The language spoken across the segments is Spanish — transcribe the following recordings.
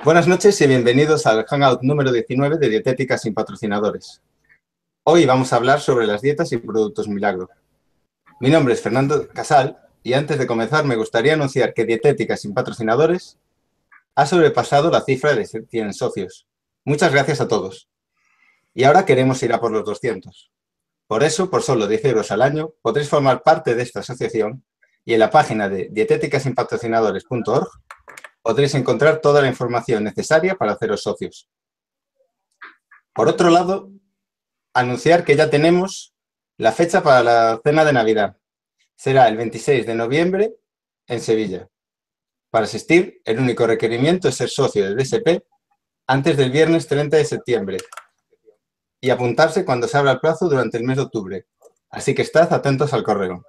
Buenas noches y bienvenidos al Hangout número 19 de Dietética sin patrocinadores. Hoy vamos a hablar sobre las dietas y productos milagro. Mi nombre es Fernando Casal y antes de comenzar me gustaría anunciar que Dietética sin patrocinadores ha sobrepasado la cifra de 100 socios. Muchas gracias a todos. Y ahora queremos ir a por los 200. Por eso, por solo 10 euros al año, podréis formar parte de esta asociación y en la página de dietéticasinpatrocinadores.org podréis encontrar toda la información necesaria para haceros socios. Por otro lado, anunciar que ya tenemos la fecha para la cena de Navidad. Será el 26 de noviembre en Sevilla. Para asistir, el único requerimiento es ser socio de DSP antes del viernes 30 de septiembre y apuntarse cuando se abra el plazo durante el mes de octubre. Así que estad atentos al correo.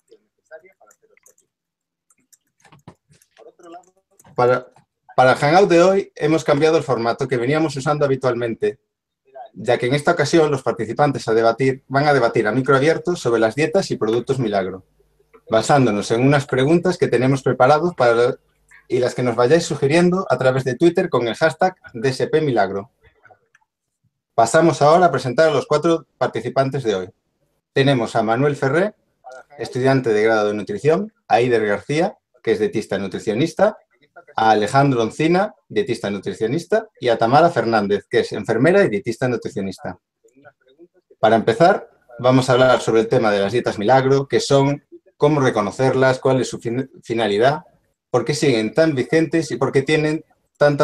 Para el Hangout de hoy hemos cambiado el formato que veníamos usando habitualmente, ya que en esta ocasión los participantes van a debatir a micro abierto sobre las dietas y productos milagro, basándonos en unas preguntas que tenemos preparados y las que nos vayáis sugiriendo a través de Twitter con el hashtag DSPMilagro. Pasamos ahora a presentar a los 4 participantes de hoy. Tenemos a Manuel Ferré, estudiante de grado de nutrición, a Eider García, que es dietista nutricionista, a Alejandro Oncina, dietista nutricionista, y a Tamara Fernández, que es enfermera y dietista nutricionista. Para empezar, vamos a hablar sobre el tema de las dietas milagro, qué son, cómo reconocerlas, cuál es su finalidad, por qué siguen tan vigentes y por qué tienen tanta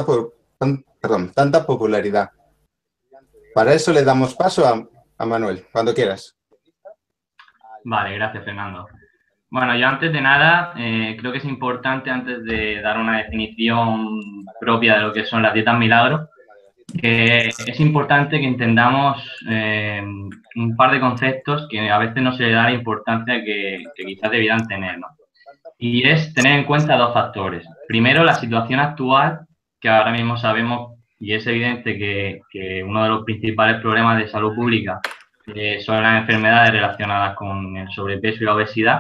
popularidad. Para eso le damos paso a Manuel, cuando quieras. Vale, gracias, Fernando. Bueno, yo antes de nada, creo que es importante, antes de dar una definición propia de lo que son las dietas milagro, que es importante que entendamos un par de conceptos que a veces no se le da la importancia que quizás debieran tener, ¿no? Y es tener en cuenta 2 factores. Primero, la situación actual, que ahora mismo sabemos, y es evidente que uno de los principales problemas de salud pública son las enfermedades relacionadas con el sobrepeso y la obesidad.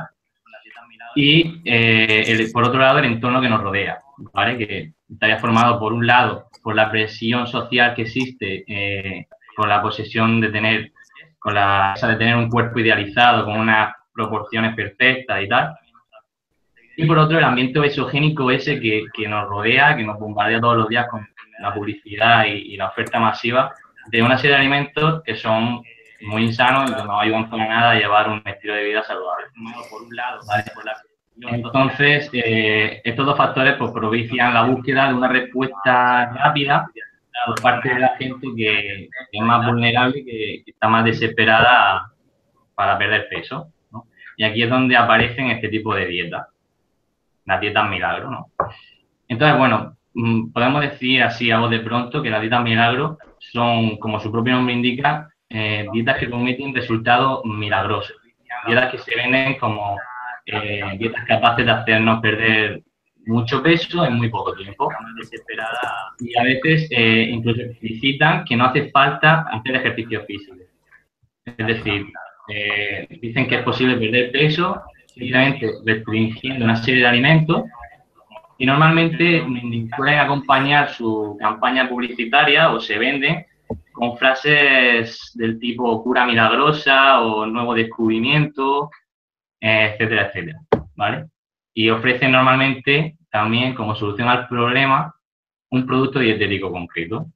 Y, por otro lado, el entorno que nos rodea, ¿vale? Que estaría formado, por un lado, por la presión social que existe, con la posesión de tener, de tener un cuerpo idealizado, con unas proporciones perfectas y tal. Y por otro, el ambiente obesogénico ese que nos rodea, que nos bombardea todos los días con la publicidad y la oferta masiva de una serie de alimentos que son muy insanos y que no ayudan para nada a llevar un estilo de vida saludable. Por un lado, ¿vale? Entonces, estos 2 factores pues, propician la búsqueda de una respuesta rápida por parte de la gente que es más vulnerable, que está más desesperada para perder peso, ¿no? Y aquí es donde aparecen este tipo de dietas, las dietas milagro, ¿no? Entonces, bueno, podemos decir así a voz de pronto que las dietas milagro son, como su propio nombre indica, dietas que prometen resultados milagrosos, dietas que se venden como dietas capaces de hacernos perder mucho peso en muy poco tiempo. Y a veces incluso explicitan que no hace falta hacer ejercicio físico. Es decir, dicen que es posible perder peso simplemente restringiendo una serie de alimentos y normalmente suelen acompañar su campaña publicitaria o se venden con frases del tipo cura milagrosa o nuevo descubrimiento, etcétera, etcétera, ¿vale? Y ofrecen normalmente también como solución al problema un producto dietético concreto.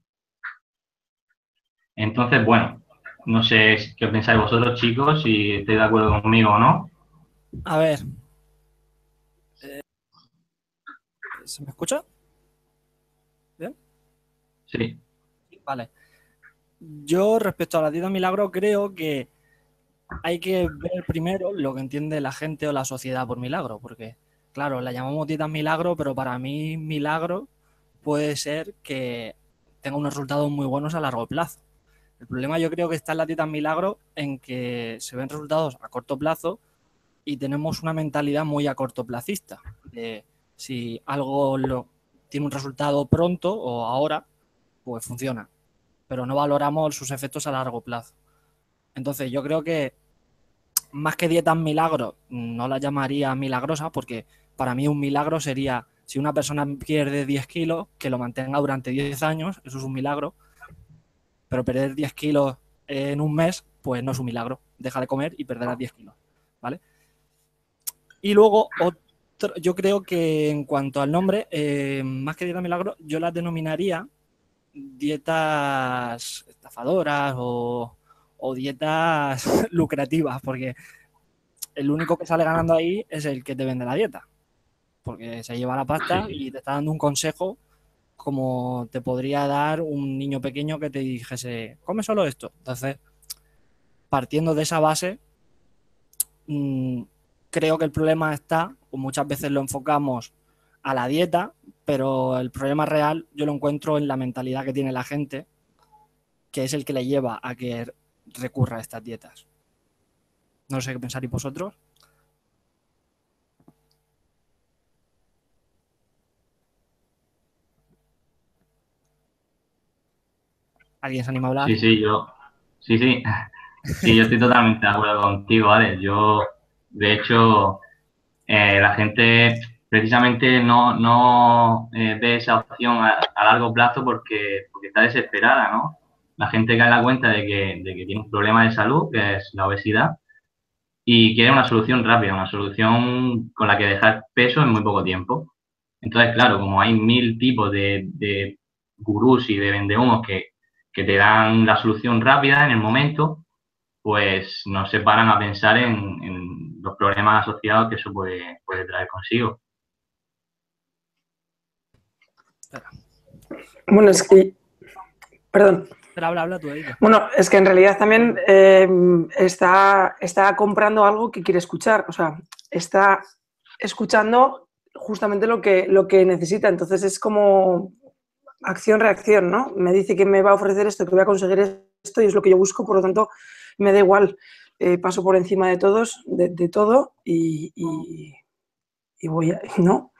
Entonces, bueno, no sé qué pensáis vosotros, chicos, si estáis de acuerdo conmigo o no. A ver. ¿Se me escucha? ¿Bien? Sí. Vale. Yo, respecto a la dieta milagro, creo que hay que ver primero lo que entiende la gente o la sociedad por milagro, porque, claro, la llamamos dieta milagro, pero para mí milagro puede ser que tenga unos resultados muy buenos a largo plazo. El problema yo creo que está en la dieta milagro en que se ven resultados a corto plazo y tenemos una mentalidad muy a cortoplacista. Si algo tiene un resultado pronto o ahora, pues funciona, pero no valoramos sus efectos a largo plazo. Entonces yo creo que más que dietas milagro, no la llamaría milagrosa, porque para mí un milagro sería Si una persona pierde 10 kilos, que lo mantenga durante 10 años, eso es un milagro. Pero perder 10 kilos en un mes, pues no es un milagro. Deja de comer y perderás 10 kilos, ¿vale? Y luego, yo creo que en cuanto al nombre, más que dieta milagro, yo las denominaría dietas estafadoras o dietas lucrativas, porque el único que sale ganando ahí es el que te vende la dieta, porque se lleva la pasta y te está dando un consejo como te podría dar un niño pequeño que te dijese, come solo esto. Entonces, partiendo de esa base, creo que el problema está, o muchas veces lo enfocamos a la dieta, pero el problema real yo lo encuentro en la mentalidad que tiene la gente, que es el que le lleva a que recurra a estas dietas. No sé qué pensaréis vosotros. ¿Alguien se anima a hablar? Sí, yo estoy totalmente de acuerdo contigo, ¿vale? Yo, de hecho, la gente precisamente no ve esa opción a largo plazo porque está desesperada, ¿no? La gente cae en la cuenta de que tiene un problema de salud, que es la obesidad, y quiere una solución rápida, una solución con la que dejar peso en muy poco tiempo. Entonces, claro, como hay 1000 tipos de gurús y de vendehumos que te dan la solución rápida en el momento, pues no se paran a pensar en los problemas asociados que eso puede traer consigo. Bueno, es que... Perdón. Pero habla tú, Erika. Bueno, es que en realidad también está comprando algo que quiere escuchar. O sea, está escuchando justamente lo que necesita. Entonces es como acción-reacción, ¿no? Me dice que me va a ofrecer esto, que voy a conseguir esto y es lo que yo busco, por lo tanto me da igual. Paso por encima de todos, de todo y voy a... ¿no?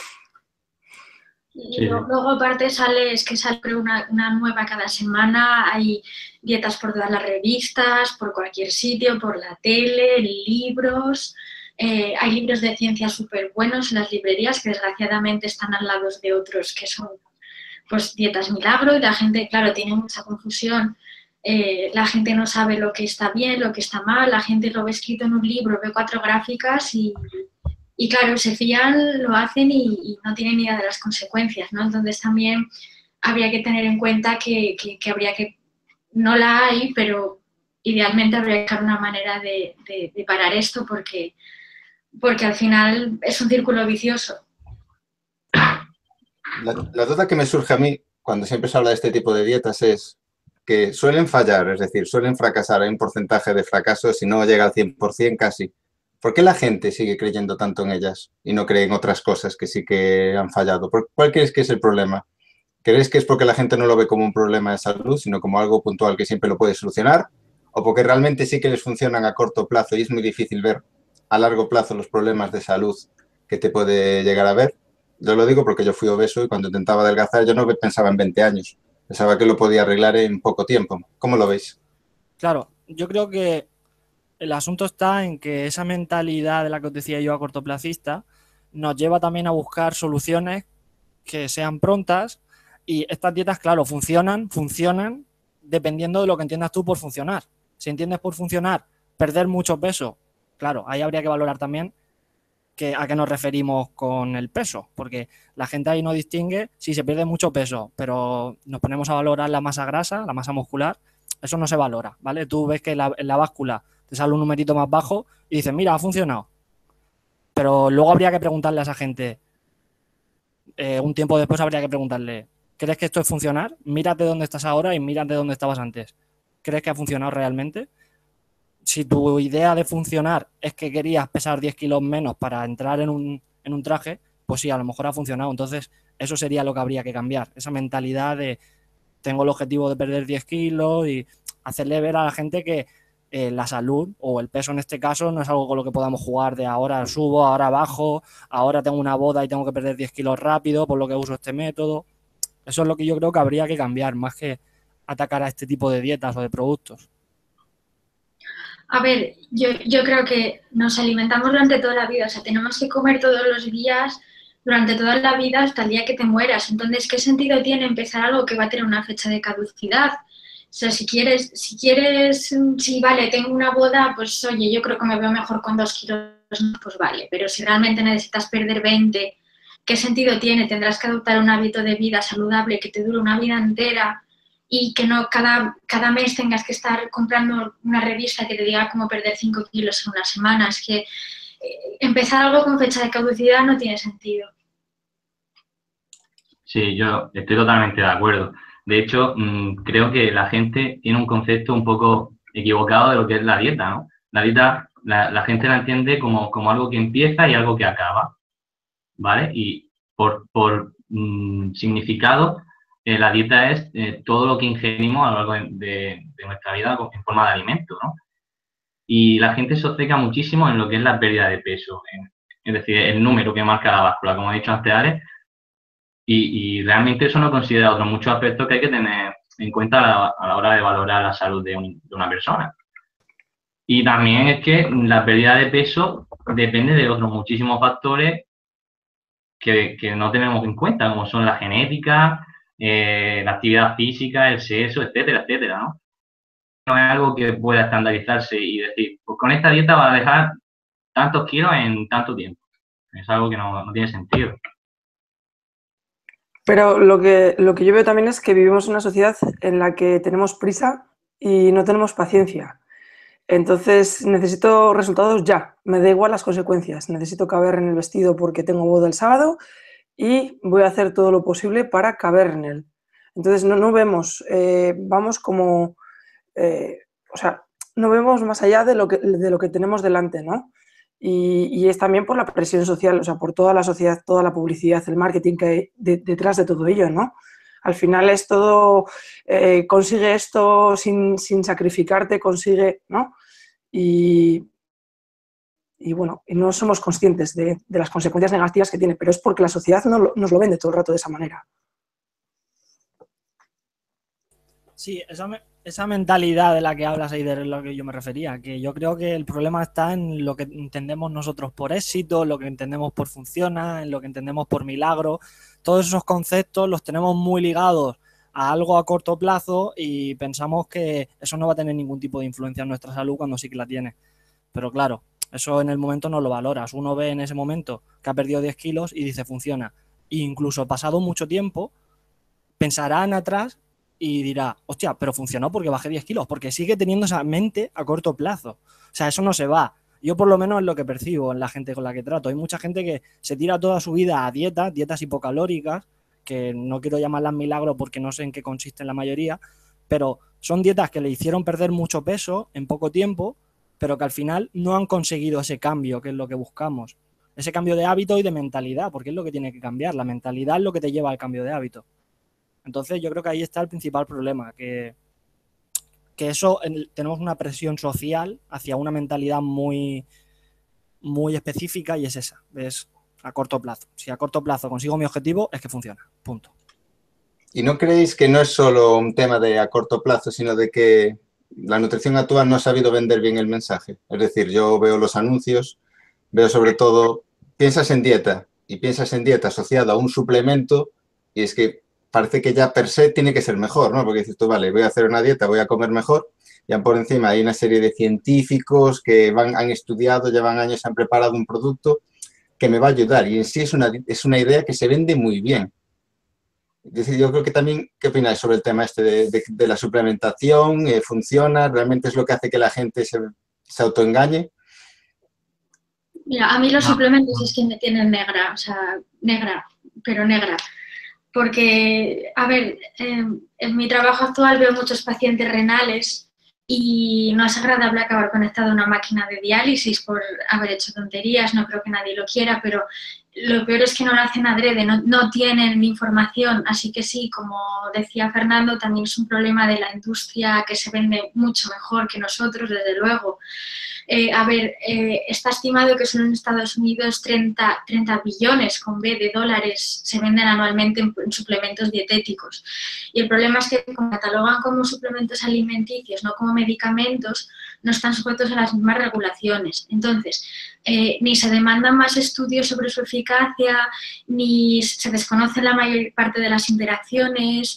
Y luego aparte sale una nueva cada semana, hay dietas por todas las revistas, por cualquier sitio, por la tele, libros, hay libros de ciencia súper buenos en las librerías que desgraciadamente están al lado de otros que son pues dietas milagro y la gente, claro, tiene mucha confusión, la gente no sabe lo que está bien, lo que está mal, la gente lo ve escrito en un libro, ve 4 gráficas y claro, se fían, lo hacen y no tienen ni idea de las consecuencias, ¿no? Entonces también habría que tener en cuenta que habría que, no la hay, pero idealmente habría que buscar una manera de parar esto porque al final es un círculo vicioso. La duda que me surge a mí cuando siempre se habla de este tipo de dietas es que suelen fallar, es decir, suelen fracasar, hay un porcentaje de fracaso, si no llega al 100% casi. ¿Por qué la gente sigue creyendo tanto en ellas y no cree en otras cosas que sí que han fallado? ¿Cuál crees que es el problema? ¿Crees que es porque la gente no lo ve como un problema de salud, sino como algo puntual que siempre lo puede solucionar? ¿O porque realmente sí que les funcionan a corto plazo y es muy difícil ver a largo plazo los problemas de salud que te puede llegar a ver? Yo lo digo porque yo fui obeso y cuando intentaba adelgazar yo no pensaba en 20 años. Pensaba que lo podía arreglar en poco tiempo. ¿Cómo lo veis? Claro, yo creo que el asunto está en que esa mentalidad de la que os decía yo a cortoplacista nos lleva también a buscar soluciones que sean prontas y estas dietas, claro, funcionan dependiendo de lo que entiendas tú por funcionar. Si entiendes por funcionar perder mucho peso, claro, ahí habría que valorar también a qué nos referimos con el peso, porque la gente ahí no distingue si se pierde mucho peso, pero nos ponemos a valorar la masa grasa, la masa muscular, eso no se valora, ¿vale? Tú ves que en la báscula te sale un numerito más bajo y dices, mira, ha funcionado. Pero luego habría que preguntarle a esa gente, un tiempo después habría que preguntarle, ¿crees que esto es funcionar? Mírate dónde estás ahora y mírate dónde estabas antes. ¿Crees que ha funcionado realmente? Si tu idea de funcionar es que querías pesar 10 kilos menos para entrar en un traje, pues sí, a lo mejor ha funcionado. Entonces, eso sería lo que habría que cambiar. Esa mentalidad de tengo el objetivo de perder 10 kilos y hacerle ver a la gente que la salud o el peso en este caso no es algo con lo que podamos jugar de ahora subo, ahora bajo, ahora tengo una boda y tengo que perder 10 kilos rápido por lo que uso este método. Eso es lo que yo creo que habría que cambiar, más que atacar a este tipo de dietas o de productos. A ver, yo creo que nos alimentamos durante toda la vida, o sea, tenemos que comer todos los días durante toda la vida hasta el día que te mueras. Entonces, ¿qué sentido tiene empezar algo que va a tener una fecha de caducidad? O sea, si vale, tengo una boda, pues oye, yo creo que me veo mejor con 2 kilos, pues vale, pero si realmente necesitas perder 20, ¿qué sentido tiene? Tendrás que adoptar un hábito de vida saludable que te dure una vida entera y que no cada mes tengas que estar comprando una revista que te diga cómo perder 5 kilos en una semana. Es que empezar algo con fecha de caducidad no tiene sentido. Sí, yo estoy totalmente de acuerdo. De hecho, creo que la gente tiene un concepto un poco equivocado de lo que es la dieta, ¿no? La dieta, la gente la entiende como algo que empieza y algo que acaba, ¿vale? Y por significado, la dieta es todo lo que ingerimos a lo largo de nuestra vida en forma de alimento, ¿no? Y la gente se obceca muchísimo en lo que es la pérdida de peso, es decir, el número que marca la báscula, como ha dicho antes Alex, y realmente eso no considera otros muchos aspectos que hay que tener en cuenta a la hora de valorar la salud de una persona. Y también es que la pérdida de peso depende de otros muchísimos factores que no tenemos en cuenta, como son la genética, la actividad física, el sexo, etcétera, etcétera, ¿no? No es algo que pueda estandarizarse y decir, pues con esta dieta vas a dejar tantos kilos en tanto tiempo. Es algo que no tiene sentido. Pero lo que yo veo también es que vivimos en una sociedad en la que tenemos prisa y no tenemos paciencia. Entonces necesito resultados ya, me da igual las consecuencias. Necesito caber en el vestido porque tengo boda el sábado y voy a hacer todo lo posible para caber en él. Entonces no vemos, vamos como, o sea, no vemos más allá de lo que tenemos delante, ¿no? Y es también por la presión social, o sea, por toda la sociedad, toda la publicidad, el marketing que hay detrás de todo ello, ¿no? Al final es todo, consigue esto sin sacrificarte, consigue, ¿no? Y bueno, y no somos conscientes de las consecuencias negativas que tiene, pero es porque la sociedad nos lo vende todo el rato de esa manera. Sí, esa mentalidad de la que hablas ahí, de lo que yo me refería, que yo creo que el problema está en lo que entendemos nosotros por éxito, lo que entendemos por funciona, en lo que entendemos por milagro. Todos esos conceptos los tenemos muy ligados a algo a corto plazo y pensamos que eso no va a tener ningún tipo de influencia en nuestra salud cuando sí que la tiene. Pero claro, eso en el momento no lo valoras. Uno ve en ese momento que ha perdido 10 kilos y dice funciona. E incluso pasado mucho tiempo, pensarán atrás y dirá, hostia, pero funcionó porque bajé 10 kilos, porque sigue teniendo esa mente a corto plazo. O sea, eso no se va. Yo por lo menos es lo que percibo en la gente con la que trato. Hay mucha gente que se tira toda su vida a dietas hipocalóricas, que no quiero llamarlas milagro porque no sé en qué consisten la mayoría, pero son dietas que le hicieron perder mucho peso en poco tiempo, pero que al final no han conseguido ese cambio, que es lo que buscamos. Ese cambio de hábito y de mentalidad, porque es lo que tiene que cambiar. La mentalidad es lo que te lleva al cambio de hábito. Entonces yo creo que ahí está el principal problema, que eso tenemos una presión social hacia una mentalidad muy, muy específica y es esa, es a corto plazo. Si a corto plazo consigo mi objetivo, es que funciona, punto. ¿Y no creéis que no es solo un tema de a corto plazo, sino de que la nutrición actual no ha sabido vender bien el mensaje? Es decir, yo veo los anuncios, veo sobre todo, piensas en dieta y piensas en dieta asociada a un suplemento y es que parece que ya per se tiene que ser mejor, ¿no? Porque dices tú, vale, voy a hacer una dieta, voy a comer mejor, y por encima hay una serie de científicos que han estudiado, llevan años, han preparado un producto que me va a ayudar y en sí es una idea que se vende muy bien. Es decir, yo creo que también, ¿qué opináis sobre el tema este de la suplementación? ¿Funciona? ¿Realmente es lo que hace que la gente se autoengañe? Mira, a mí los suplementos es que me tienen negra, o sea, negra, pero negra. Porque, a ver, en mi trabajo actual veo muchos pacientes renales y no es agradable acabar conectado a una máquina de diálisis por haber hecho tonterías, no creo que nadie lo quiera, pero lo peor es que no lo hacen adrede, no tienen información, así que sí, como decía Fernando, también es un problema de la industria que se vende mucho mejor que nosotros, desde luego. Está estimado que solo en Estados Unidos 30 billones con B de dólares se venden anualmente en suplementos dietéticos. Y el problema es que como catalogan como suplementos alimenticios, no como medicamentos, no están sujetos a las mismas regulaciones. Entonces, ni se demandan más estudios sobre su eficacia, ni se desconoce la mayor parte de las interacciones,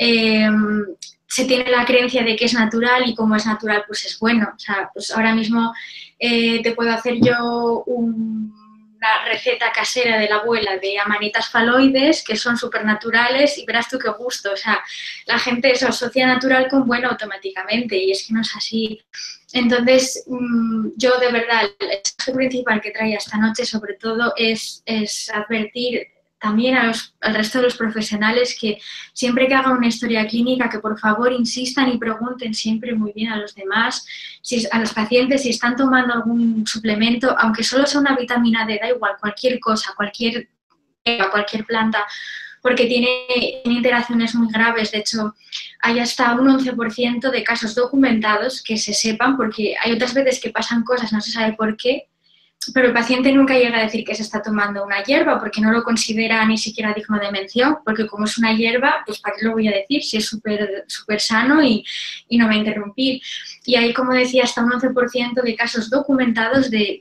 se tiene la creencia de que es natural y como es natural, pues es bueno. O sea, pues ahora mismo te puedo hacer yo una receta casera de la abuela de amanitas faloides que son súper naturales y verás tú qué gusto. O sea, la gente se asocia natural con bueno automáticamente y es que no es así. Entonces, yo de verdad, el mensaje principal que traía esta noche sobre todo es advertir también al resto de los profesionales que siempre que hagan una historia clínica, que por favor insistan y pregunten siempre muy bien a los demás, a los pacientes, si están tomando algún suplemento, aunque solo sea una vitamina D, da igual, cualquier cosa, cualquier planta, porque tiene interacciones muy graves. De hecho, hay hasta un 11% de casos documentados que se sepan, porque hay otras veces que pasan cosas, no se sabe por qué, pero el paciente nunca llega a decir que se está tomando una hierba porque no lo considera ni siquiera digno de mención, porque como es una hierba, pues ¿para qué lo voy a decir si es súper sano y no va a interrumpir? Y hay, como decía, hasta un 11% de casos documentados de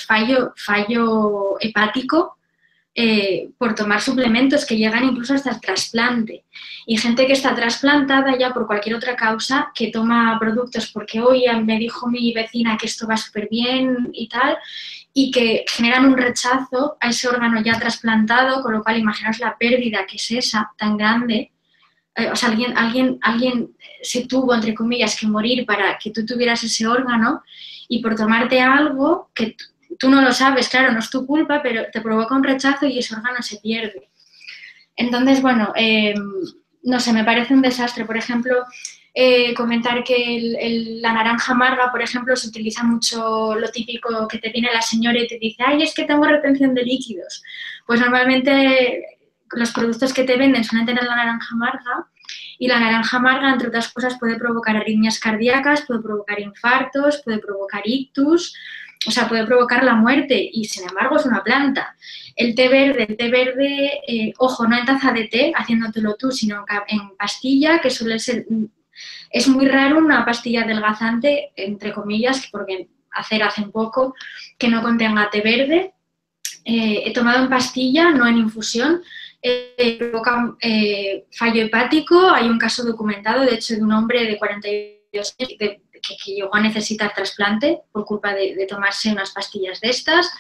fallo hepático por tomar suplementos que llegan incluso hasta el trasplante. Y gente que está trasplantada ya por cualquier otra causa, que toma productos porque hoy me dijo mi vecina que esto va súper bien y tal, y que generan un rechazo a ese órgano ya trasplantado, con lo cual imaginaos la pérdida que es esa tan grande. O sea, alguien se tuvo, entre comillas, que morir para que tú tuvieras ese órgano y por tomarte algo que tú no lo sabes, claro, no es tu culpa, pero te provoca un rechazo y ese órgano se pierde. Entonces, bueno, no sé, me parece un desastre. Por ejemplo, comentar que la naranja amarga, por ejemplo, se utiliza mucho lo típico que te viene la señora y te dice, ay, es que tengo retención de líquidos. Pues normalmente los productos que te venden suelen tener la naranja amarga y la naranja amarga, entre otras cosas, puede provocar arritmias cardíacas, puede provocar infartos, puede provocar ictus, o sea, puede provocar la muerte y, sin embargo, es una planta. El té verde, ojo, no en taza de té, haciéndotelo tú, sino en pastilla, que suele ser... Es muy raro una pastilla adelgazante, entre comillas, porque hacen poco, que no contenga té verde. He tomado en pastilla, no en infusión. Provoca fallo hepático. Hay un caso documentado, de hecho, de un hombre de 42 años que llegó a necesitar trasplante por culpa de tomarse unas pastillas de estas.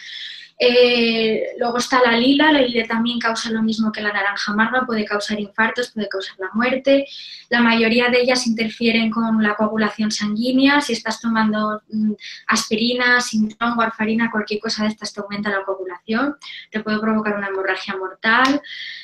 Luego está la lila también causa lo mismo que la naranja amarga, puede causar infartos, puede causar la muerte. La mayoría de ellas interfieren con la coagulación sanguínea. Si estás tomando aspirina, sintrón, warfarina, cualquier cosa de estas te aumenta la coagulación, te puede provocar una hemorragia mortal,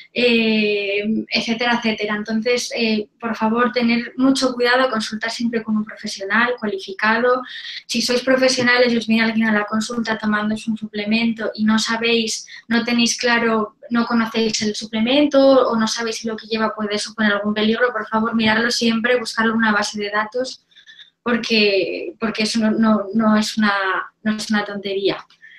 etcétera, etcétera. Entonces, por favor, tener mucho cuidado, consultar siempre con un profesional cualificado. Si sois profesionales y os viene alguien a la consulta tomándoos un suplemento y no sabéis, no tenéis claro, no conocéis el suplemento o no sabéis si lo que lleva puede suponer algún peligro, por favor, mirarlo siempre, buscarlo en una base de datos, porque eso no es una tontería.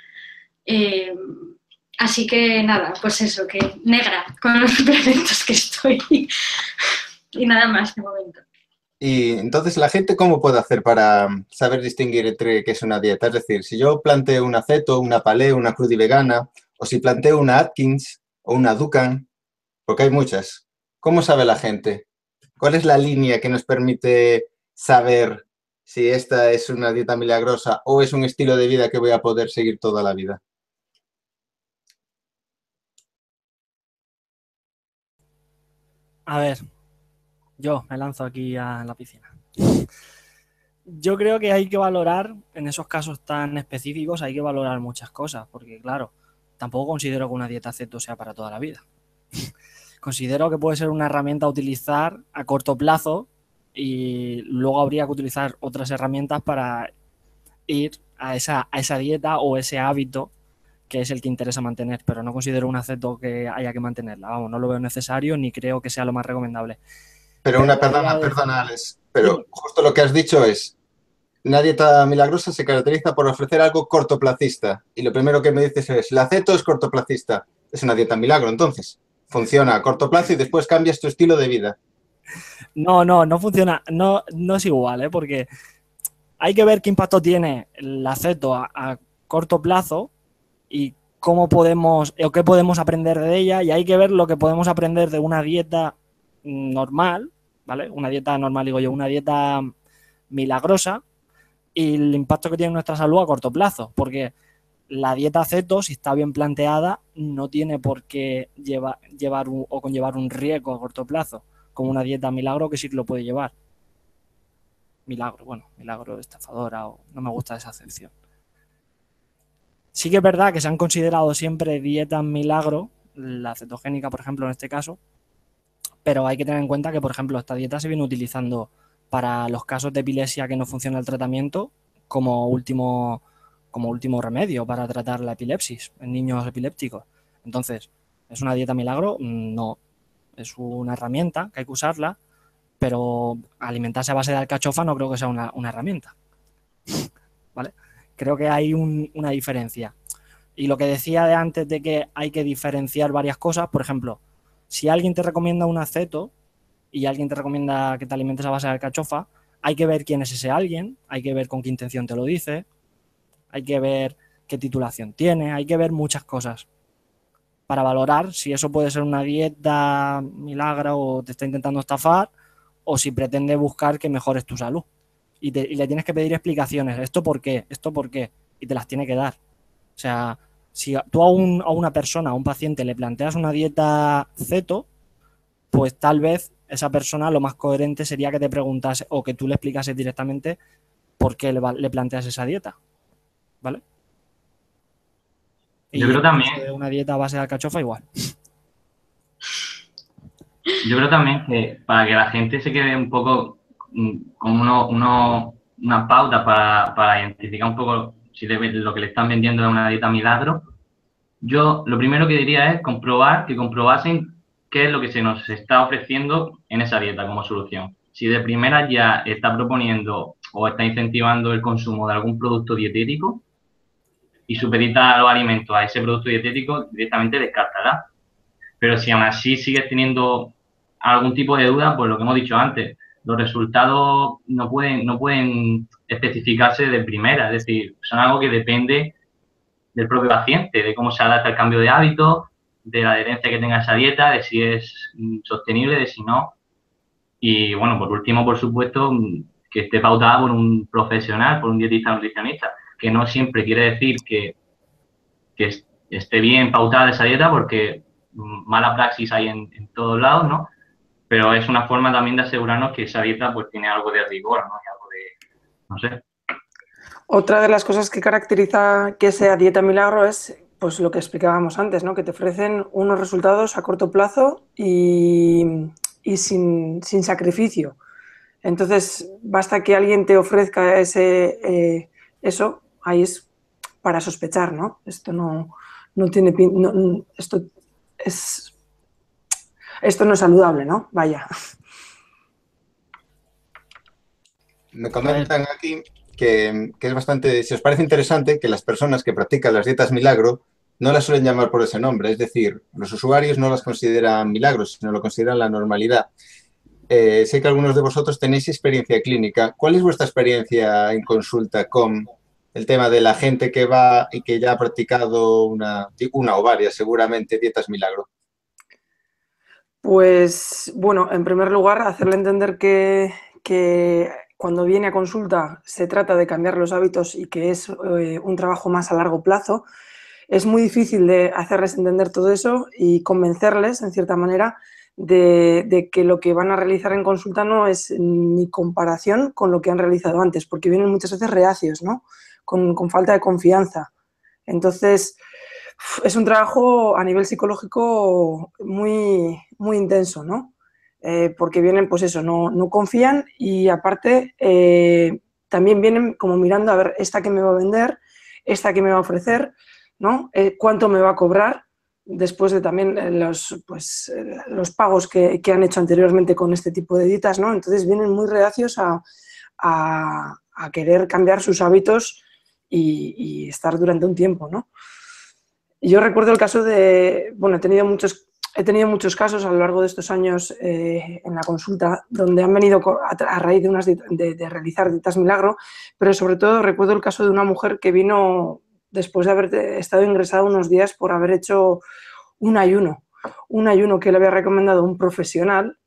Así que nada, pues eso, que negra con los suplementos que estoy y nada más de momento. Y entonces, ¿la gente cómo puede hacer para saber distinguir entre qué es una dieta? Es decir, si yo planteo una Ceto, una Paleo, una Crudivegana, o si planteo una Atkins o una Dukan, porque hay muchas, ¿cómo sabe la gente? ¿Cuál es la línea que nos permite saber si esta es una dieta milagrosa o es un estilo de vida que voy a poder seguir toda la vida? A ver, yo me lanzo aquí a la piscina. Yo creo que hay que valorar, en esos casos tan específicos, hay que valorar muchas cosas, porque claro, tampoco considero que una dieta ceto sea para toda la vida. Considero que puede ser una herramienta a utilizar a corto plazo y luego habría que utilizar otras herramientas para ir a esa dieta o ese hábito que es el que interesa mantener, pero no considero un ceto que haya que mantenerla. Vamos, no lo veo necesario ni creo que sea lo más recomendable. Pero perdona, Alex, pero justo lo que has dicho es, Una dieta milagrosa se caracteriza por ofrecer algo cortoplacista. Y lo primero que me dices es, la ceto es cortoplacista. Es una dieta milagro, entonces. Funciona a corto plazo y después cambias tu estilo de vida. No funciona, no es igual, ¿eh? Porque hay que ver qué impacto tiene la ceto a corto plazo y cómo podemos o qué podemos aprender de ella, y hay que ver lo que podemos aprender de una dieta normal, ¿vale? Una dieta normal, digo yo, una dieta milagrosa y el impacto que tiene en nuestra salud a corto plazo, porque la dieta ceto, si está bien planteada, no tiene por qué conllevar un riesgo a corto plazo, como una dieta milagro que sí que lo puede llevar. Milagro estafadora, o no me gusta esa acepción. Sí que es verdad que se han considerado siempre dietas milagro, la cetogénica, por ejemplo, en este caso, pero hay que tener en cuenta que, por ejemplo, esta dieta se viene utilizando para los casos de epilepsia que no funciona el tratamiento como último remedio para tratar la epilepsis en niños epilépticos. Entonces, ¿es una dieta milagro? No. Es una herramienta que hay que usarla, pero alimentarse a base de alcachofa no creo que sea una herramienta. ¿Vale? Creo que hay una diferencia. Y lo que decía de antes de que hay que diferenciar varias cosas, por ejemplo, si alguien te recomienda un aceto y alguien te recomienda que te alimentes a base de alcachofa, hay que ver quién es ese alguien, hay que ver con qué intención te lo dice, hay que ver qué titulación tiene, hay que ver muchas cosas para valorar si eso puede ser una dieta milagro o te está intentando estafar, o si pretende buscar que mejores tu salud. Y le tienes que pedir explicaciones. ¿Esto por qué? ¿Esto por qué? Y te las tiene que dar. O sea, si tú a una persona, a un paciente, le planteas una dieta ceto, pues tal vez esa persona lo más coherente sería que te preguntase o que tú le explicases directamente por qué le planteas esa dieta. ¿Vale? Yo creo también. De una dieta a base de alcachofa igual. Yo creo también que para que la gente se quede un poco con una pauta para identificar un poco si lo que le están vendiendo es una dieta milagro, yo lo primero que diría es comprobasen qué es lo que se nos está ofreciendo en esa dieta como solución. Si de primera ya está proponiendo o está incentivando el consumo de algún producto dietético y supedita los alimentos a ese producto dietético, directamente descartará. Pero si aún así sigues teniendo algún tipo de duda, pues lo que hemos dicho antes, los resultados no pueden especificarse de primera, es decir, son algo que depende del propio paciente, de cómo se adapta al cambio de hábitos, de la adherencia que tenga esa dieta, de si es sostenible, de si no. Y bueno, por último, por supuesto, que esté pautada por un profesional, por un dietista nutricionista, que no siempre quiere decir que esté bien pautada esa dieta, porque mala praxis hay en todos lados, ¿no? Pero es una forma también de asegurarnos que esa dieta pues tiene algo de rigor, ¿no? Y algo de, no sé. Otra de las cosas que caracteriza que sea dieta milagro es pues lo que explicábamos antes, ¿no? Que te ofrecen unos resultados a corto plazo y sin sacrificio. Entonces, basta que alguien te ofrezca eso, ahí es para sospechar, ¿no? Esto no tiene... esto no es saludable, ¿no? Vaya. Me comentan aquí que es bastante, si os parece interesante, que las personas que practican las dietas milagro no las suelen llamar por ese nombre. Es decir, los usuarios no las consideran milagros, sino lo consideran la normalidad. Sé que algunos de vosotros tenéis experiencia clínica. ¿Cuál es vuestra experiencia en consulta con el tema de la gente que va y que ya ha practicado una o varias, seguramente, dietas milagro? Pues, bueno, en primer lugar, hacerle entender que cuando viene a consulta se trata de cambiar los hábitos y que es un trabajo más a largo plazo. Es muy difícil de hacerles entender todo eso y convencerles, en cierta manera, de que lo que van a realizar en consulta no es ni comparación con lo que han realizado antes, porque vienen muchas veces reacios, ¿no? Con falta de confianza. Entonces, es un trabajo a nivel psicológico muy, muy intenso, ¿no? Porque vienen, pues eso, no confían y aparte también vienen como mirando a ver esta que me va a vender, esta que me va a ofrecer, ¿no? Cuánto me va a cobrar después de también los pagos que han hecho anteriormente con este tipo de dietas, ¿no? Entonces vienen muy reacios a a querer cambiar sus hábitos y estar durante un tiempo, ¿no? Y yo recuerdo el caso de, bueno, he tenido muchos casos a lo largo de estos años en la consulta donde han venido a raíz de realizar dietas milagro, pero sobre todo recuerdo el caso de una mujer que vino después de haber estado ingresada unos días por haber hecho un ayuno que le había recomendado un profesional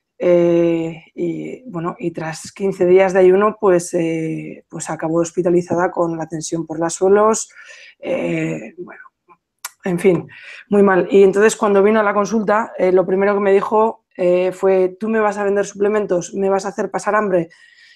y bueno, y tras 15 días de ayuno pues acabó hospitalizada con la tensión por los suelos, bueno, en fin, muy mal. Y entonces cuando vino a la consulta, lo primero que me dijo fue: ¿tú me vas a vender suplementos? ¿Me vas a hacer pasar hambre?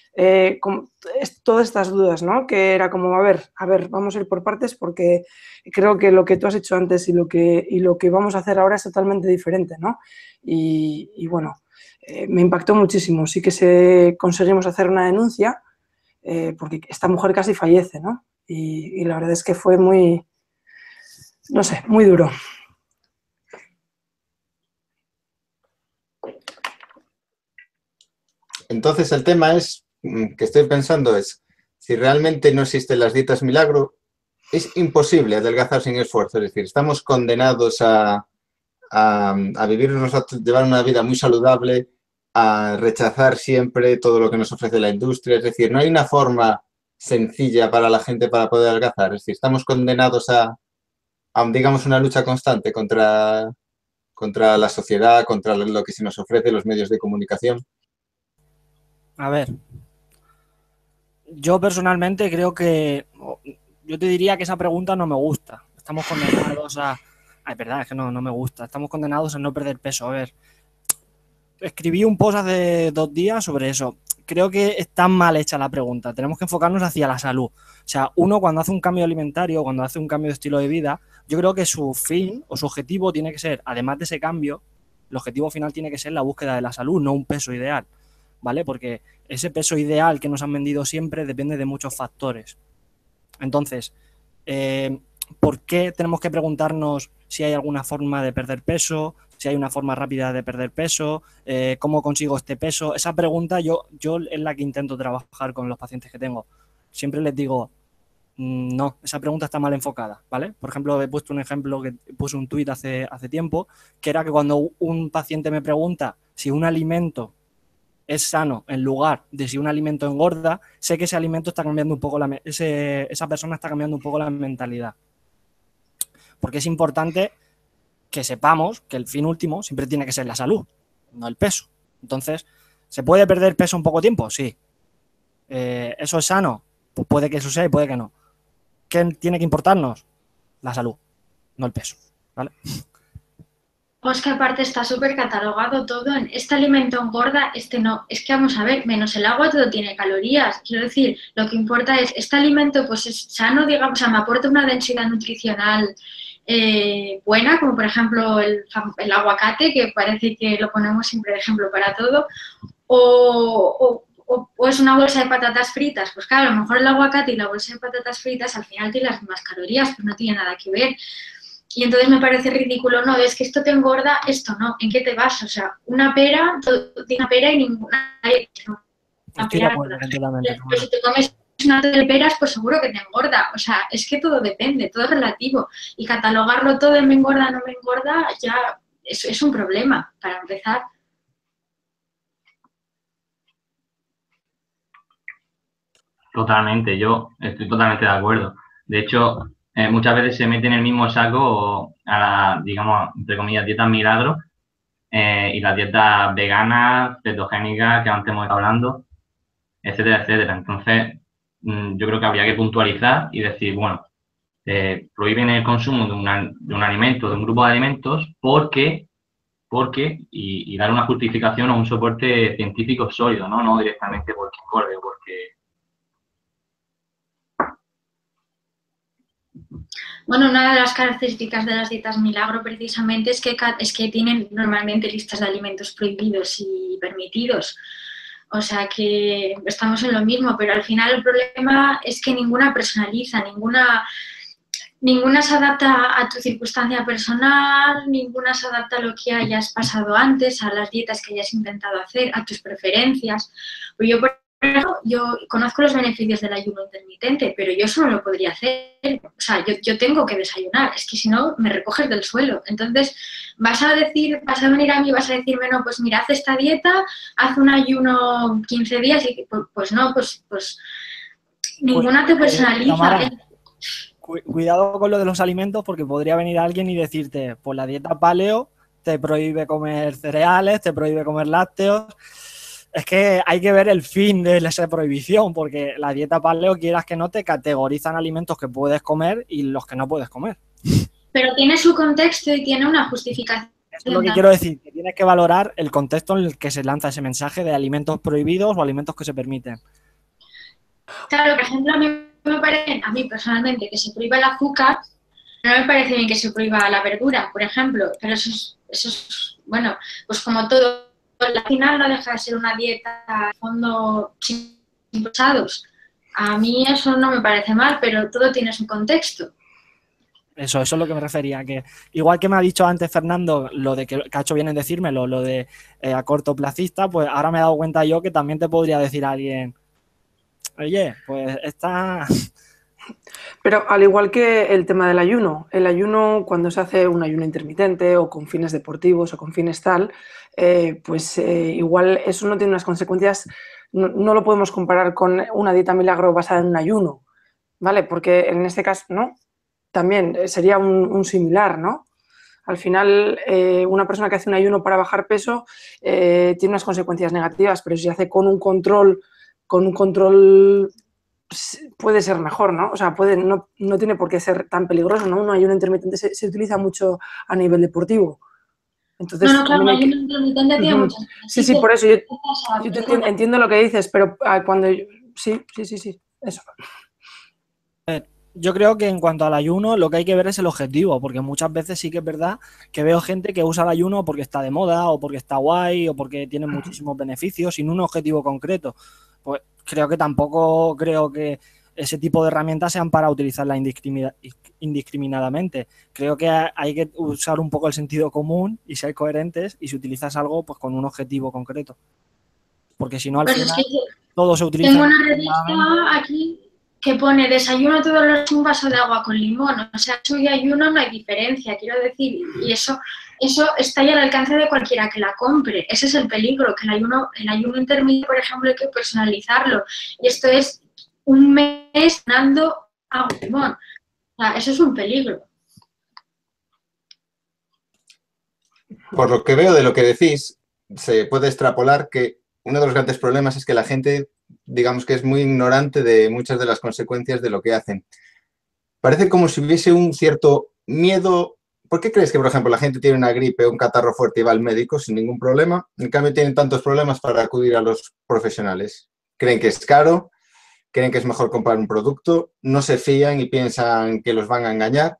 Todas estas dudas, ¿no? Que era como, a ver, vamos a ir por partes porque creo que lo que tú has hecho antes y lo que vamos a hacer ahora es totalmente diferente, ¿no? Y bueno, me impactó muchísimo. Sí que conseguimos hacer una denuncia porque esta mujer casi fallece, ¿no? Y la verdad es que fue muy, no sé, muy duro. Entonces el tema que estoy pensando es, si realmente no existen las dietas milagro, es imposible adelgazar sin esfuerzo. Es decir, estamos condenados a llevar una vida muy saludable, a rechazar siempre todo lo que nos ofrece la industria. Es decir, no hay una forma sencilla para la gente para poder adelgazar. Es decir, estamos condenados a digamos, una lucha constante contra la sociedad, contra lo que se nos ofrece los medios de comunicación. A ver, yo personalmente creo que, yo te diría que esa pregunta no me gusta. Estamos condenados a... Ay, verdad, es que no me gusta. Estamos condenados a no perder peso. A ver, escribí un post hace 2 días sobre eso. Creo que está mal hecha la pregunta. Tenemos que enfocarnos hacia la salud. O sea, uno cuando hace un cambio alimentario, cuando hace un cambio de estilo de vida, yo creo que su fin o su objetivo tiene que ser, además de ese cambio, el objetivo final tiene que ser la búsqueda de la salud, no un peso ideal, ¿vale? Porque ese peso ideal que nos han vendido siempre depende de muchos factores. Entonces, ¿por qué tenemos que preguntarnos si hay alguna forma de perder peso? Si hay una forma rápida de perder peso, ¿cómo consigo este peso? Esa pregunta yo es la que intento trabajar con los pacientes que tengo. Siempre les digo, no, esa pregunta está mal enfocada, ¿vale? Por ejemplo, he puesto un ejemplo que puse un tuit hace tiempo, que era que cuando un paciente me pregunta si un alimento es sano en lugar de si un alimento engorda, sé que ese alimento está cambiando un poco, esa persona está cambiando un poco la mentalidad. Porque es importante que sepamos que el fin último siempre tiene que ser la salud, no el peso. Entonces, ¿se puede perder peso en poco tiempo? Sí. ¿Eso es sano? Pues puede que eso sea y puede que no. ¿Qué tiene que importarnos? La salud, no el peso, ¿vale? Pues que aparte está súper catalogado todo en este alimento engorda, este no. Es que vamos a ver, menos el agua todo tiene calorías. Quiero decir, lo que importa es, este alimento pues es sano, digamos, o sea, me aporta una densidad nutricional buena, como por ejemplo el aguacate, que parece que lo ponemos siempre de ejemplo para todo, o es una bolsa de patatas fritas. Pues claro, a lo mejor el aguacate y la bolsa de patatas fritas al final tienen las mismas calorías, pues no tiene nada que ver. Y entonces me parece ridículo, no, es que esto te engorda, esto no, ¿en qué te vas? O sea, una pera y ninguna... Estoy de acuerdo completamente. Pero si te comes una de peras, pues seguro que te engorda. O sea, es que todo depende, todo es relativo. Y catalogarlo todo en me engorda, no me engorda, ya es un problema, para empezar. Totalmente, yo estoy totalmente de acuerdo. De hecho, muchas veces se mete en el mismo saco a la, digamos, entre comillas, dietas milagro y las dietas veganas, cetogénicas, que antes hemos estado hablando, etcétera, etcétera. Entonces, yo creo que habría que puntualizar y decir, bueno, prohíben el consumo de un alimento, de un grupo de alimentos, porque y dar una justificación o un soporte científico sólido, no directamente porque engorde o porque... Bueno, una de las características de las dietas milagro precisamente es que tienen normalmente listas de alimentos prohibidos y permitidos. O sea que estamos en lo mismo, pero al final el problema es que ninguna personaliza, ninguna se adapta a tu circunstancia personal, ninguna se adapta a lo que hayas pasado antes, a las dietas que hayas intentado hacer, a tus preferencias. Pues yo, por yo conozco los beneficios del ayuno intermitente, pero yo eso no lo podría hacer. O sea, yo tengo que desayunar, es que si no me recoges del suelo. Entonces, vas a venir a mí y vas a decirme, no, pues mira, haz esta dieta, haz un ayuno 15 días y pues no, pues ninguna te personaliza. Tamara, cuidado con lo de los alimentos, porque podría venir alguien y decirte, pues la dieta paleo te prohíbe comer cereales, te prohíbe comer lácteos. Es que hay que ver el fin de esa prohibición, porque la dieta paleo, quieras que no, te categorizan alimentos que puedes comer y los que no puedes comer. Pero tiene su contexto y tiene una justificación. Eso es lo que quiero decir, que tienes que valorar el contexto en el que se lanza ese mensaje de alimentos prohibidos o alimentos que se permiten. Claro, por ejemplo, a mí personalmente, que se prohíba el azúcar, no me parece bien que se prohíba la verdura, por ejemplo, pero eso es bueno, pues como todo. Al final no deja de ser una dieta a fondo sin procesados. A mí eso no me parece mal, pero todo tiene su contexto. Eso es lo que me refería, que igual que me ha dicho antes Fernando, lo de que ha hecho bien en decírmelo, lo de a cortoplacista, pues ahora me he dado cuenta yo que también te podría decir alguien, oye, pues está... Pero al igual que el tema del ayuno, el ayuno cuando se hace un ayuno intermitente o con fines deportivos o con fines tal, igual eso no tiene unas consecuencias, no lo podemos comparar con una dieta milagro basada en un ayuno, ¿vale? Porque en este caso, ¿no? También sería un similar, ¿no? Al final, una persona que hace un ayuno para bajar peso tiene unas consecuencias negativas, pero si se hace con un control puede ser mejor, ¿no? O sea, no tiene por qué ser tan peligroso, ¿no? Un ayuno intermitente se utiliza mucho a nivel deportivo. Entonces, no, claro, un ayuno intermitente tiene muchas cosas. Sí, por eso yo entiendo lo que dices, pero cuando... Sí, eso. Yo creo que en cuanto al ayuno, lo que hay que ver es el objetivo, porque muchas veces sí que es verdad que veo gente que usa el ayuno porque está de moda o porque está guay o porque tiene muchísimos beneficios sin un objetivo concreto. Pues creo que ese tipo de herramientas sean para utilizarla indiscriminadamente. Creo que hay que usar un poco el sentido común y ser coherentes, y si utilizas algo pues con un objetivo concreto. Porque si no, al final todo se utiliza. Tengo una revista aquí que pone desayuno todos los días un vaso de agua con limón. O sea, eso y ayuno no hay diferencia, quiero decir. Y eso está ya al alcance de cualquiera que la compre. Ese es el peligro, que el ayuno intermitente, por ejemplo, hay que personalizarlo. Y esto es un mes dando agua con limón. O sea, eso es un peligro. Por lo que veo de lo que decís, se puede extrapolar que uno de los grandes problemas es que la gente, digamos que es muy ignorante de muchas de las consecuencias de lo que hacen. Parece como si hubiese un cierto miedo. ¿Por qué crees que, por ejemplo, la gente tiene una gripe o un catarro fuerte y va al médico sin ningún problema? En cambio, tienen tantos problemas para acudir a los profesionales. Creen que es caro, creen que es mejor comprar un producto, no se fían y piensan que los van a engañar.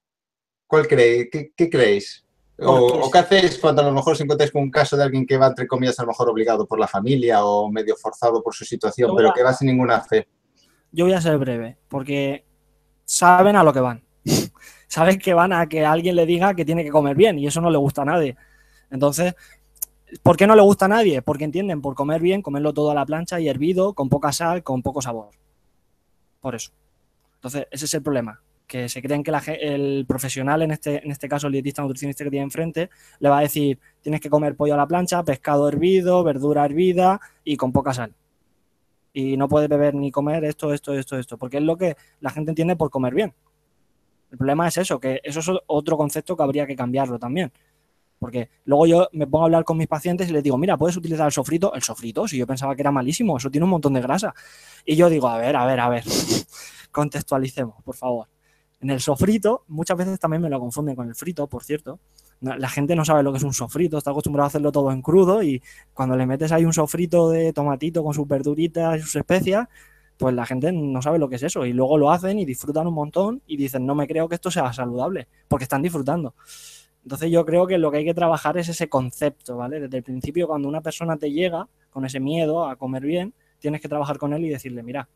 ¿Qué creéis? ¿O qué hacéis cuando a lo mejor os encontráis con un caso de alguien que va, entre comillas, a lo mejor obligado por la familia o medio forzado por su situación, pero que va sin ninguna fe? Yo voy a ser breve, porque saben a lo que van. Saben que van a que alguien le diga que tiene que comer bien, y eso no le gusta a nadie. Entonces, ¿por qué no le gusta a nadie? Porque entienden por comer bien, comerlo todo a la plancha y hervido, con poca sal, con poco sabor. Por eso. Entonces, ese es el problema. Que se creen que el profesional, en este caso el dietista nutricionista que tiene enfrente, le va a decir, tienes que comer pollo a la plancha, pescado hervido, verdura hervida y con poca sal. Y no puedes beber ni comer esto, porque es lo que la gente entiende por comer bien. El problema es eso, que eso es otro concepto que habría que cambiarlo también. Porque luego yo me pongo a hablar con mis pacientes y les digo, mira, ¿puedes utilizar el sofrito? El sofrito, si yo pensaba que era malísimo, eso tiene un montón de grasa. Y yo digo, a ver, contextualicemos, por favor. En el sofrito, muchas veces también me lo confunden con el frito, por cierto. La gente no sabe lo que es un sofrito, está acostumbrado a hacerlo todo en crudo, y cuando le metes ahí un sofrito de tomatito con sus verduritas y sus especias, pues la gente no sabe lo que es eso, y luego lo hacen y disfrutan un montón y dicen, no me creo que esto sea saludable, porque están disfrutando. Entonces yo creo que lo que hay que trabajar es ese concepto, ¿vale? Desde el principio, cuando una persona te llega con ese miedo a comer bien, tienes que trabajar con él y decirle, mira,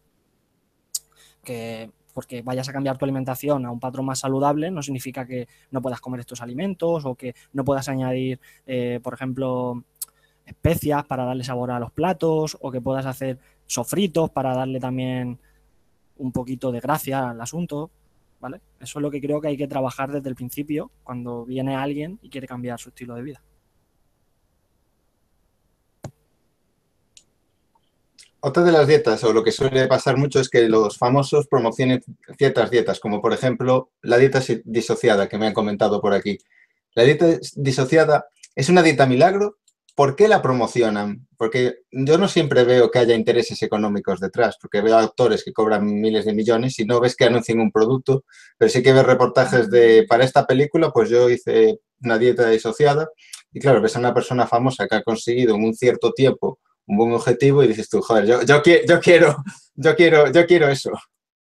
que porque vayas a cambiar tu alimentación a un patrón más saludable no significa que no puedas comer estos alimentos o que no puedas añadir, por ejemplo, especias para darle sabor a los platos, o que puedas hacer sofritos para darle también un poquito de gracia al asunto, ¿vale? Eso es lo que creo que hay que trabajar desde el principio cuando viene alguien y quiere cambiar su estilo de vida. Otra de las dietas, o lo que suele pasar mucho, es que los famosos promocionen ciertas dietas, como por ejemplo la dieta disociada, que me han comentado por aquí. La dieta disociada es una dieta milagro. ¿Por qué la promocionan? Porque yo no siempre veo que haya intereses económicos detrás, porque veo actores que cobran miles de millones y no ves que anuncien un producto, pero sí que ves reportajes de, para esta película, pues yo hice una dieta disociada y claro, ves a una persona famosa que ha conseguido en un cierto tiempo un buen objetivo y dices tú, joder, yo quiero eso.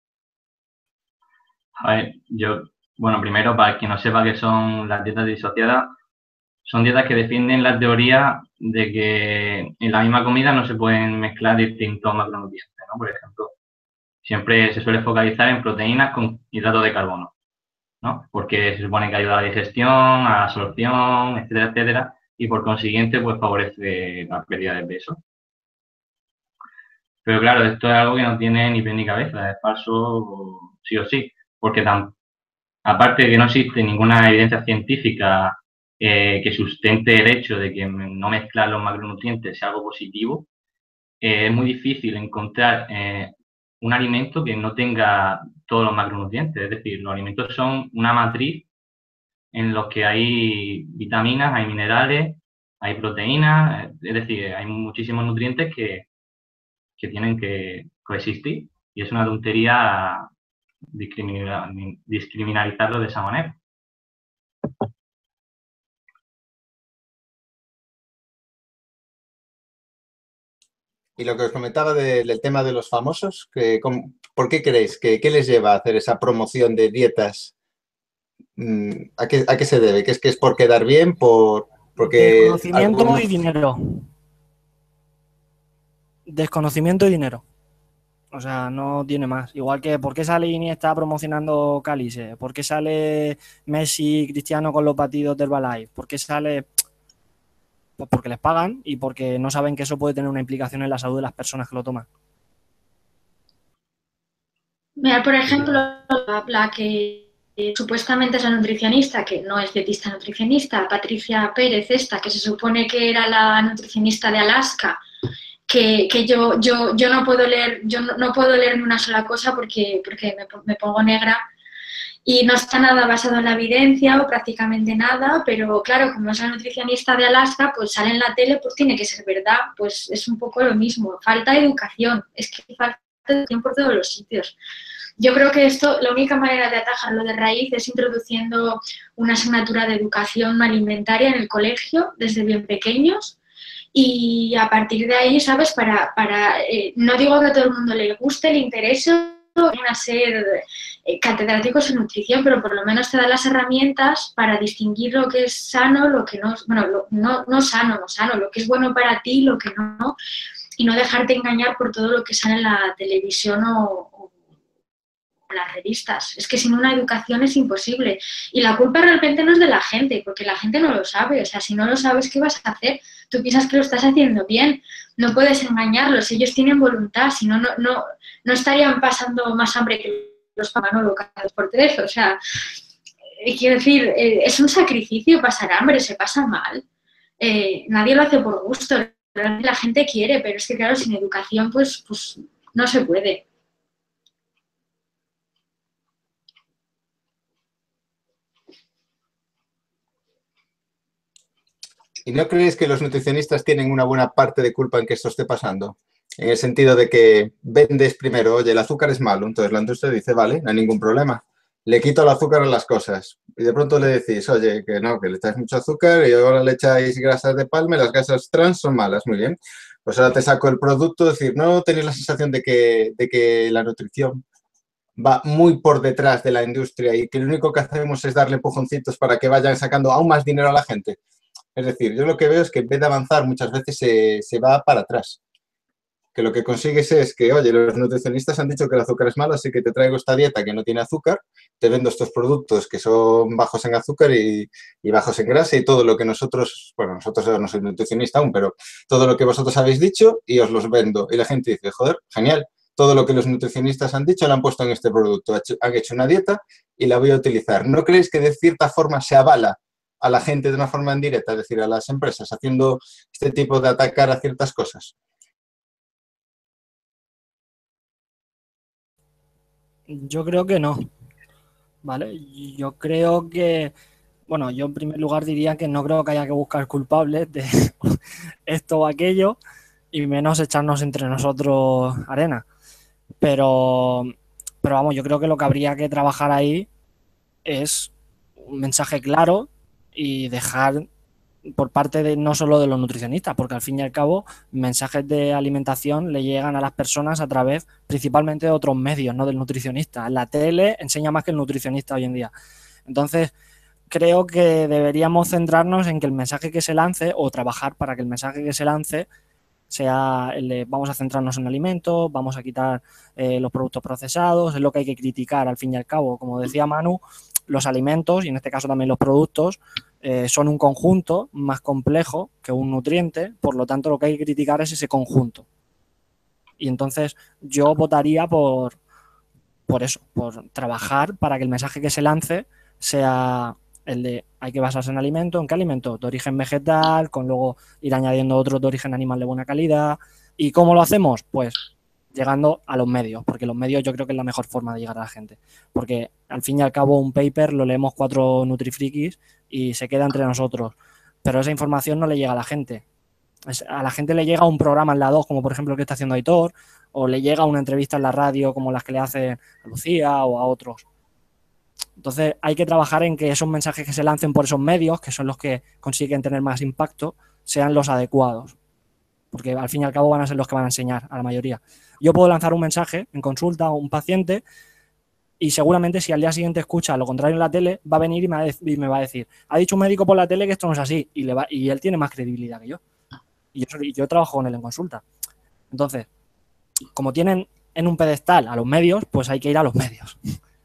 A ver, bueno, primero, para quien no sepa qué son las dietas disociadas, son dietas que defienden la teoría de que en la misma comida no se pueden mezclar distintos macronutrientes, ¿no? Por ejemplo, siempre se suele focalizar en proteínas con hidratos de carbono, ¿no? Porque se supone que ayuda a la digestión, a la absorción, etcétera, etcétera, y por consiguiente, pues favorece la pérdida de peso. Pero claro, esto es algo que no tiene ni pie ni cabeza, es falso sí o sí, porque aparte de que no existe ninguna evidencia científica que sustente el hecho de que no mezclar los macronutrientes sea algo positivo, es muy difícil encontrar un alimento que no tenga todos los macronutrientes. Es decir, los alimentos son una matriz en los que hay vitaminas, hay minerales, hay proteínas, es decir, hay muchísimos nutrientes que tienen que coexistir y es una tontería discriminalizarlo de esa manera. Y lo que os comentaba del tema de los famosos, ¿por qué creéis? ¿Qué les lleva a hacer esa promoción de dietas? ¿A qué se debe? ¿Que es por quedar bien? Porque Desconocimiento y dinero. Desconocimiento y dinero. O sea, no tiene más. Igual que ¿por qué sale Iniesta promocionando Cálice? ¿Por qué sale Messi, Cristiano con los batidos de Herbalife? ¿Por qué sale...? Pues porque les pagan y porque no saben que eso puede tener una implicación en la salud de las personas que lo toman. Mira, por ejemplo, la que supuestamente es la nutricionista, que no es dietista nutricionista, Patricia Pérez, esta, que se supone que era la nutricionista de Alaska, que yo no puedo leer, no puedo leer ni una sola cosa porque me pongo negra. Y no está nada basado en la evidencia o prácticamente nada, pero claro, como es la nutricionista de Alaska, pues sale en la tele, pues tiene que ser verdad. Pues es un poco lo mismo. Falta educación, es que falta educación por todos los sitios. Yo creo que esto, la única manera de atajarlo de raíz es introduciendo una asignatura de educación alimentaria en el colegio desde bien pequeños y a partir de ahí, ¿sabes? No digo que a todo el mundo le guste, le interese, van a ser catedráticos en nutrición, pero por lo menos te da las herramientas para distinguir lo que es sano, lo que no, bueno, no sano, lo que es bueno para ti, lo que no, y no dejarte engañar por todo lo que sale en la televisión o las revistas. Es que sin una educación es imposible. Y la culpa realmente no es de la gente, porque la gente no lo sabe. O sea, si no lo sabes, ¿qué vas a hacer? Tú piensas que lo estás haciendo bien. No puedes engañarlos. Ellos tienen voluntad. Si no, no estarían pasando más hambre que los pamanolocados por eso. O sea, quiero decir, es un sacrificio pasar hambre, se pasa mal. Nadie lo hace por gusto. La gente quiere, pero es que, claro, sin educación, pues no se puede. ¿Y no creéis que los nutricionistas tienen una buena parte de culpa en que esto esté pasando? En el sentido de que vendes primero, oye, el azúcar es malo, entonces la industria dice, vale, no hay ningún problema. Le quito el azúcar a las cosas. Y de pronto le decís, oye, que no, que le echáis mucho azúcar y ahora le echáis grasas de palma y las grasas trans son malas, muy bien. Pues ahora te saco el producto, es decir, no tenéis la sensación de que la nutrición va muy por detrás de la industria y que lo único que hacemos es darle empujoncitos para que vayan sacando aún más dinero a la gente. Es decir, yo lo que veo es que en vez de avanzar muchas veces se va para atrás. que lo que consigues es que, oye, los nutricionistas han dicho que el azúcar es malo, así que te traigo esta dieta que no tiene azúcar, te vendo estos productos que son bajos en azúcar y bajos en grasa y todo lo que nosotros, bueno, nosotros no soy nutricionista aún, pero todo lo que vosotros habéis dicho y os los vendo. Y la gente dice, joder, genial, todo lo que los nutricionistas han dicho lo han puesto en este producto, han hecho una dieta y la voy a utilizar. ¿No creéis que de cierta forma se avala a la gente de una forma indirecta, es decir, a las empresas, haciendo este tipo de atacar a ciertas cosas? Yo creo que no, ¿vale? Yo creo que, bueno, yo en primer lugar diría que no creo que haya que buscar culpables de esto o aquello y menos echarnos entre nosotros arena. Pero vamos, yo creo que lo que habría que trabajar ahí es un mensaje claro y dejar por parte de no solo de los nutricionistas, porque al fin y al cabo mensajes de alimentación le llegan a las personas a través principalmente de otros medios, no del nutricionista. La tele enseña más que el nutricionista hoy en día. Entonces, creo que deberíamos centrarnos en que el mensaje que se lance o trabajar para que el mensaje que se lance sea el de vamos a centrarnos en alimentos, vamos a quitar los productos procesados, es lo que hay que criticar al fin y al cabo. Como decía Manu, los alimentos y en este caso también los productos son un conjunto más complejo que un nutriente, por lo tanto lo que hay que criticar es ese conjunto. Y entonces yo votaría por eso, por trabajar para que el mensaje que se lance sea el de hay que basarse en alimento. ¿En qué alimento? De origen vegetal, con luego ir añadiendo otros de origen animal de buena calidad. ¿Y cómo lo hacemos? Pues llegando a los medios, porque los medios yo creo que es la mejor forma de llegar a la gente. Porque al fin y al cabo un paper lo leemos 4 nutrifrikis y se queda entre nosotros. Pero esa información no le llega a la gente. A la gente le llega un programa en la 2, como por ejemplo el que está haciendo Aitor, o le llega una entrevista en la radio como las que le hacen a Lucía o a otros. Entonces hay que trabajar en que esos mensajes que se lancen por esos medios, que son los que consiguen tener más impacto, sean los adecuados. Porque al fin y al cabo van a ser los que van a enseñar a la mayoría. Yo puedo lanzar un mensaje en consulta a un paciente y seguramente si al día siguiente escucha lo contrario en la tele, va a venir y me va a decir, ha dicho un médico por la tele que esto no es así, y él tiene más credibilidad que yo. Y yo trabajo con él en consulta. Entonces, como tienen en un pedestal a los medios, pues hay que ir a los medios.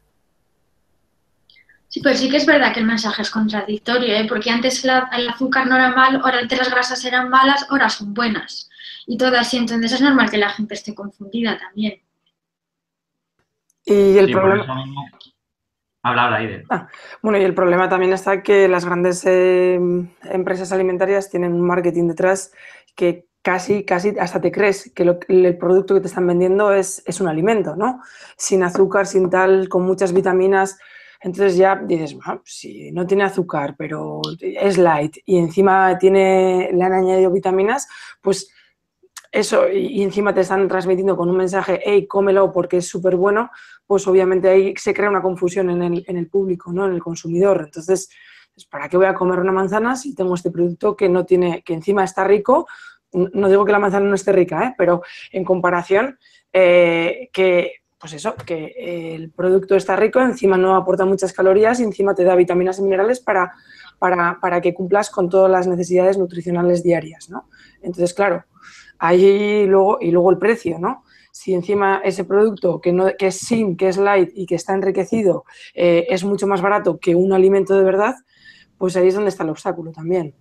Sí, pues sí que es verdad que el mensaje es contradictorio, ¿eh? Porque antes el azúcar no era malo, ahora antes las grasas eran malas, ahora son buenas. Y todo así, entonces es normal que la gente esté confundida también. Y el Sí, problema... por eso mismo. Habla, Aide. Bueno, y el problema también está que las grandes empresas alimentarias tienen un marketing detrás que casi hasta te crees que el producto que te están vendiendo es un alimento, ¿no? Sin azúcar, sin tal, con muchas vitaminas. Entonces ya dices, si no tiene azúcar, pero es light y encima le han añadido vitaminas, pues eso, y encima te están transmitiendo con un mensaje, hey, cómelo porque es súper bueno, pues obviamente ahí se crea una confusión en el público, ¿no? En el consumidor. Entonces, ¿para qué voy a comer una manzana si tengo este producto que no tiene, que encima está rico? No digo que la manzana no esté rica, pero en comparación, pues eso, que el producto está rico, encima no aporta muchas calorías y encima te da vitaminas y minerales para que cumplas con todas las necesidades nutricionales diarias, ¿no? Entonces, claro, ahí luego el precio, ¿no? Si encima ese producto que es sin, que es light y que está enriquecido es mucho más barato que un alimento de verdad, pues ahí es donde está el obstáculo también.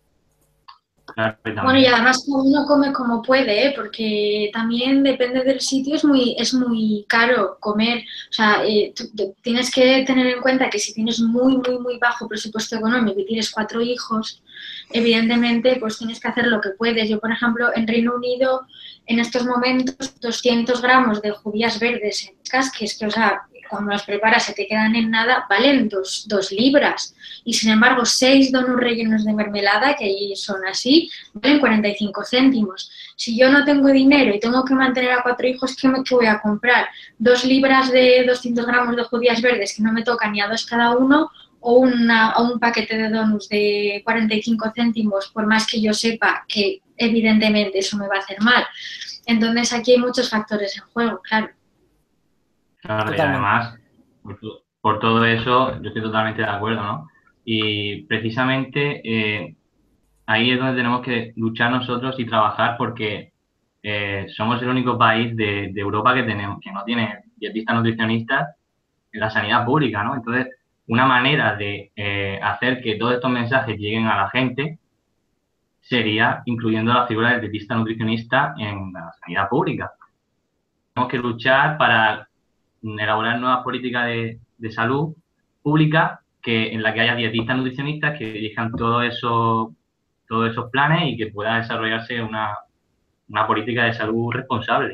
Claro, Bueno, y además uno come como puede, ¿eh? Porque también depende del sitio, es muy caro comer. O sea, tienes que tener en cuenta que si tienes muy bajo presupuesto económico y tienes 4 hijos, evidentemente pues tienes que hacer lo que puedes. Yo, por ejemplo, en Reino Unido, en estos momentos, 200 gramos de judías verdes en casques, que, o sea, cuando las preparas se te quedan en nada, valen 2 libras. Y sin embargo, 6 donuts rellenos de mermelada, que ahí son así, valen 45 céntimos. Si yo no tengo dinero y tengo que mantener a 4 hijos, ¿qué voy a comprar? 2 libras de 200 gramos de judías verdes, que no me tocan ni a 2 cada uno, o un paquete de donuts de 45 céntimos, por más que yo sepa que evidentemente eso me va a hacer mal. Entonces aquí hay muchos factores en juego, claro. Claro, y además, por todo eso, yo estoy totalmente de acuerdo, ¿no? Y precisamente ahí es donde tenemos que luchar nosotros y trabajar porque somos el único país de Europa que no tiene dietistas nutricionistas en la sanidad pública, ¿no? Entonces, una manera de hacer que todos estos mensajes lleguen a la gente sería incluyendo la figura del dietista nutricionista en la sanidad pública. Tenemos que luchar para elaborar nuevas políticas de salud pública en la que haya dietistas nutricionistas que dirijan todos esos planes y que pueda desarrollarse una política de salud responsable.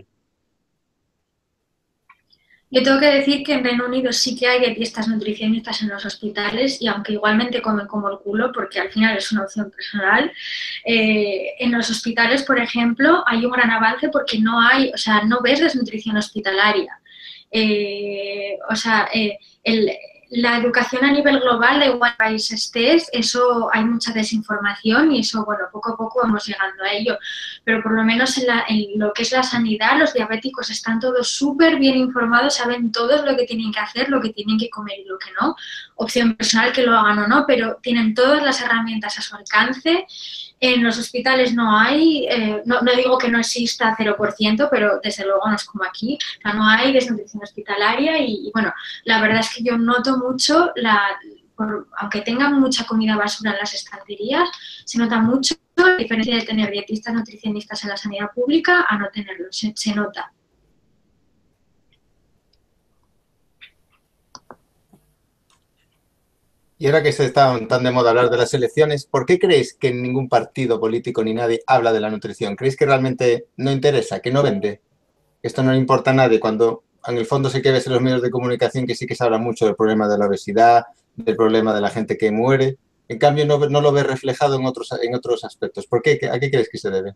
Yo tengo que decir que en Reino Unido sí que hay dietistas nutricionistas en los hospitales y aunque igualmente comen como el culo, porque al final es una opción personal, en los hospitales, por ejemplo, hay un gran avance porque no ves desnutrición hospitalaria. La educación a nivel global, da igual país estés, eso hay mucha desinformación y eso, bueno, poco a poco vamos llegando a ello. Pero por lo menos en lo que es la sanidad, los diabéticos están todos súper bien informados, saben todos lo que tienen que hacer, lo que tienen que comer y lo que no. Opción personal que lo hagan o no, pero tienen todas las herramientas a su alcance. En los hospitales no hay, no digo que no exista 0%, pero desde luego no es como aquí, no hay desnutrición hospitalaria y bueno, la verdad es que yo noto mucho, aunque tengan mucha comida basura en las estanterías, se nota mucho la diferencia de tener dietistas nutricionistas en la sanidad pública a no tenerlo, se nota. Y ahora que se está tan de moda hablar de las elecciones, ¿por qué creéis que ningún partido político ni nadie habla de la nutrición? ¿Creéis que realmente no interesa, que no vende? Esto no le importa a nadie, cuando en el fondo sí que ves en los medios de comunicación que sí que se habla mucho del problema de la obesidad, del problema de la gente que muere. En cambio, no lo ves reflejado en otros aspectos. ¿Por qué? ¿A qué crees que se debe?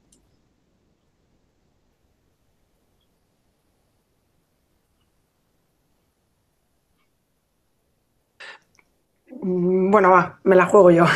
Bueno, va, me la juego yo.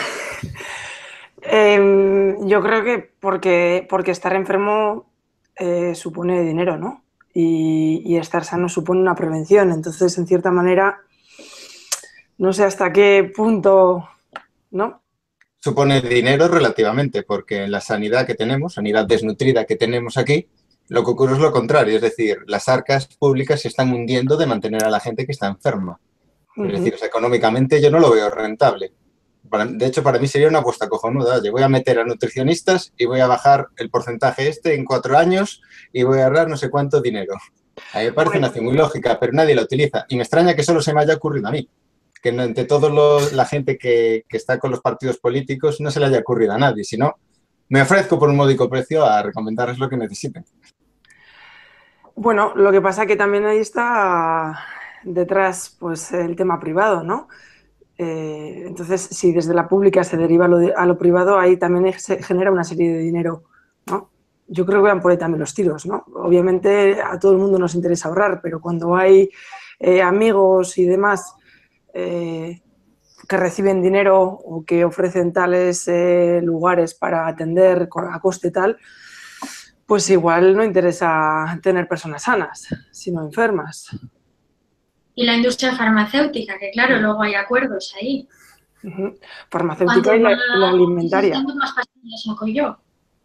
Yo creo que porque estar enfermo supone dinero, ¿no? Y estar sano supone una prevención. Entonces, en cierta manera, no sé hasta qué punto, ¿no? Supone dinero relativamente, porque en la sanidad que tenemos, sanidad desnutrida que tenemos aquí, lo que ocurre es lo contrario, es decir, las arcas públicas se están hundiendo de mantener a la gente que está enferma. Es decir, o sea, económicamente yo no lo veo rentable. De hecho, para mí sería una apuesta cojonuda. Oye, voy a meter a nutricionistas y voy a bajar el porcentaje en 4 años y voy a ahorrar no sé cuánto dinero. A mí me parece una acción muy lógica, pero nadie la utiliza. Y me extraña que solo se me haya ocurrido a mí. Que entre toda la gente que está con los partidos políticos no se le haya ocurrido a nadie. Si no, me ofrezco por un módico precio a recomendarles lo que necesiten. Bueno, lo que pasa es que también ahí está detrás pues el tema privado, ¿no? Entonces, si desde la pública se deriva a lo privado, ahí también se genera una serie de dinero, ¿no? Yo creo que van por ahí también los tiros, ¿no? Obviamente a todo el mundo nos interesa ahorrar, pero cuando hay amigos y demás que reciben dinero o que ofrecen tales lugares para atender a coste tal, pues igual no interesa tener personas sanas, sino enfermas. Y la industria farmacéutica, que claro, luego hay acuerdos ahí. Farmacéutica y la alimentaria. Más pastillas saco yo.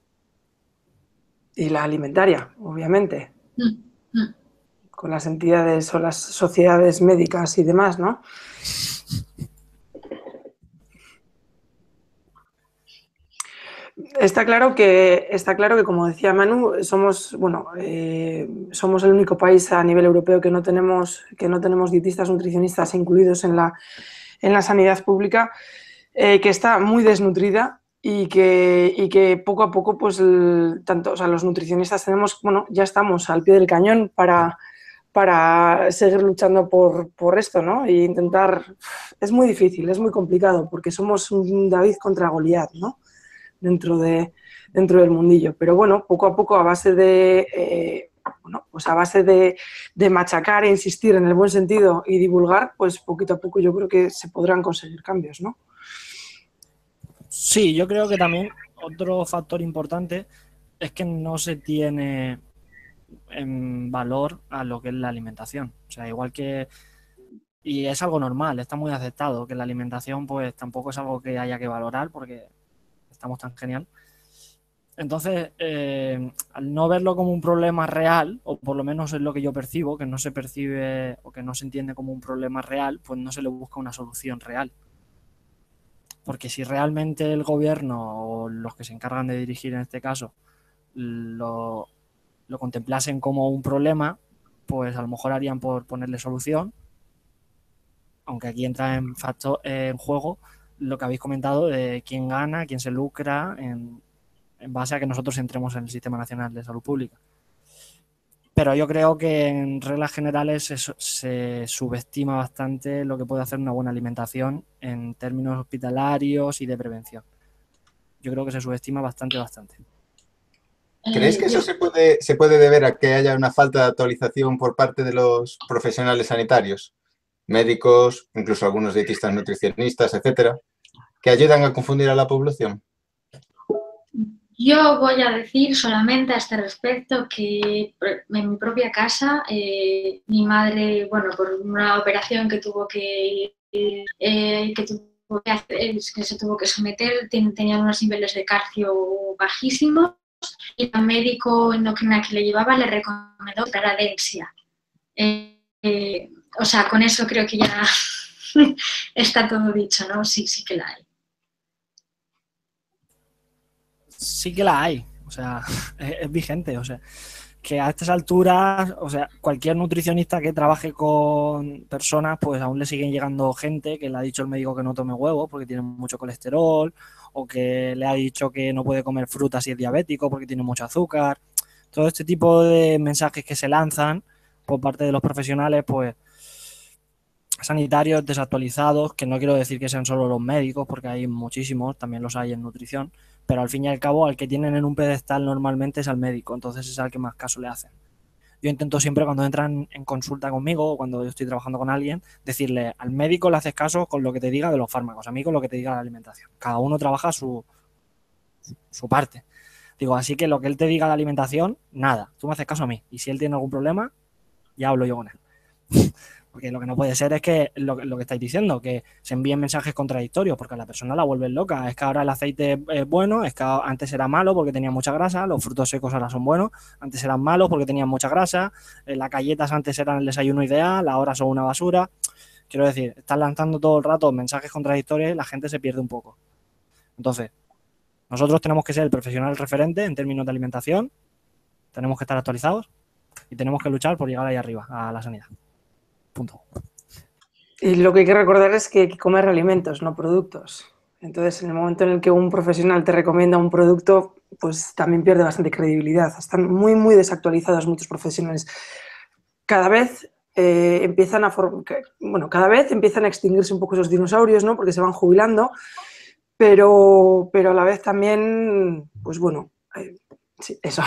Y la alimentaria, obviamente. Con las entidades o las sociedades médicas y demás, ¿no? Está claro que, como decía Manu, somos el único país a nivel europeo que no tenemos dietistas nutricionistas incluidos en la sanidad pública, que está muy desnutrida y que poco a poco, pues, los nutricionistas ya estamos al pie del cañón para seguir luchando por esto, ¿no? E intentar. Es muy difícil, es muy complicado, porque somos un David contra Goliat, ¿no? Dentro del mundillo. Pero bueno, poco a poco, a base de machacar e insistir en el buen sentido y divulgar, pues poquito a poco yo creo que se podrán conseguir cambios, ¿no? Sí, yo creo que también otro factor importante es que no se tiene en valor a lo que es la alimentación. O sea, igual que... Y es algo normal, está muy aceptado que la alimentación pues tampoco es algo que haya que valorar porque estamos tan genial. Entonces, al no verlo como un problema real, o por lo menos es lo que yo percibo, que no se percibe o que no se entiende como un problema real, pues no se le busca una solución real. Porque si realmente el gobierno o los que se encargan de dirigir en este caso lo contemplasen como un problema, pues a lo mejor harían por ponerle solución, aunque aquí entra en juego lo que habéis comentado de quién gana, quién se lucra, en base a que nosotros entremos en el Sistema Nacional de Salud Pública. Pero yo creo que en reglas generales se subestima bastante lo que puede hacer una buena alimentación en términos hospitalarios y de prevención. Yo creo que se subestima bastante. ¿Crees que eso se puede deber a que haya una falta de actualización por parte de los profesionales sanitarios, médicos, incluso algunos dietistas, nutricionistas, etcétera, que ayudan a confundir a la población? Yo voy a decir solamente a este respecto que en mi propia casa, mi madre, bueno, por una operación que tuvo que hacer, que se tuvo que someter, tenía unos niveles de calcio bajísimos y el médico endocrina que le llevaba le recomendó para Dexia. O sea, con eso creo que ya está todo dicho, ¿no? Sí que la hay. Sí que la hay, o sea, es vigente, o sea, que a estas alturas, o sea, cualquier nutricionista que trabaje con personas, pues aún le siguen llegando gente que le ha dicho el médico que no tome huevos porque tiene mucho colesterol, o que le ha dicho que no puede comer fruta si es diabético porque tiene mucho azúcar. Todo este tipo de mensajes que se lanzan por parte de los profesionales, pues sanitarios desactualizados, que no quiero decir que sean solo los médicos, porque hay muchísimos, también los hay en nutrición, pero al fin y al cabo al que tienen en un pedestal normalmente es al médico, entonces es al que más caso le hacen. Yo intento siempre cuando entran en consulta conmigo o cuando yo estoy trabajando con alguien, decirle al médico le haces caso con lo que te diga de los fármacos, a mí con lo que te diga de la alimentación. Cada uno trabaja su parte. Digo, así que lo que él te diga de alimentación, nada, tú me haces caso a mí. Y si él tiene algún problema, ya hablo yo con él. Porque lo que no puede ser es que lo que estáis diciendo, que se envíen mensajes contradictorios, porque a la persona la vuelven loca. Es que ahora el aceite es bueno, es que antes era malo porque tenía mucha grasa, los frutos secos ahora son buenos, antes eran malos porque tenían mucha grasa, las galletas antes eran el desayuno ideal, ahora son una basura. Quiero decir, están lanzando todo el rato mensajes contradictorios y la gente se pierde un poco. Entonces, nosotros tenemos que ser el profesional referente en términos de alimentación, tenemos que estar actualizados y tenemos que luchar por llegar ahí arriba, a la sanidad. Punto. Y lo que hay que recordar es que hay que comer alimentos, no productos. Entonces, en el momento en el que un profesional te recomienda un producto, pues también pierde bastante credibilidad. Están muy, muy desactualizados muchos profesionales. Cada vez empiezan cada vez empiezan a extinguirse un poco esos dinosaurios, ¿no? Porque se van jubilando, pero a la vez también, pues bueno, sí, eso.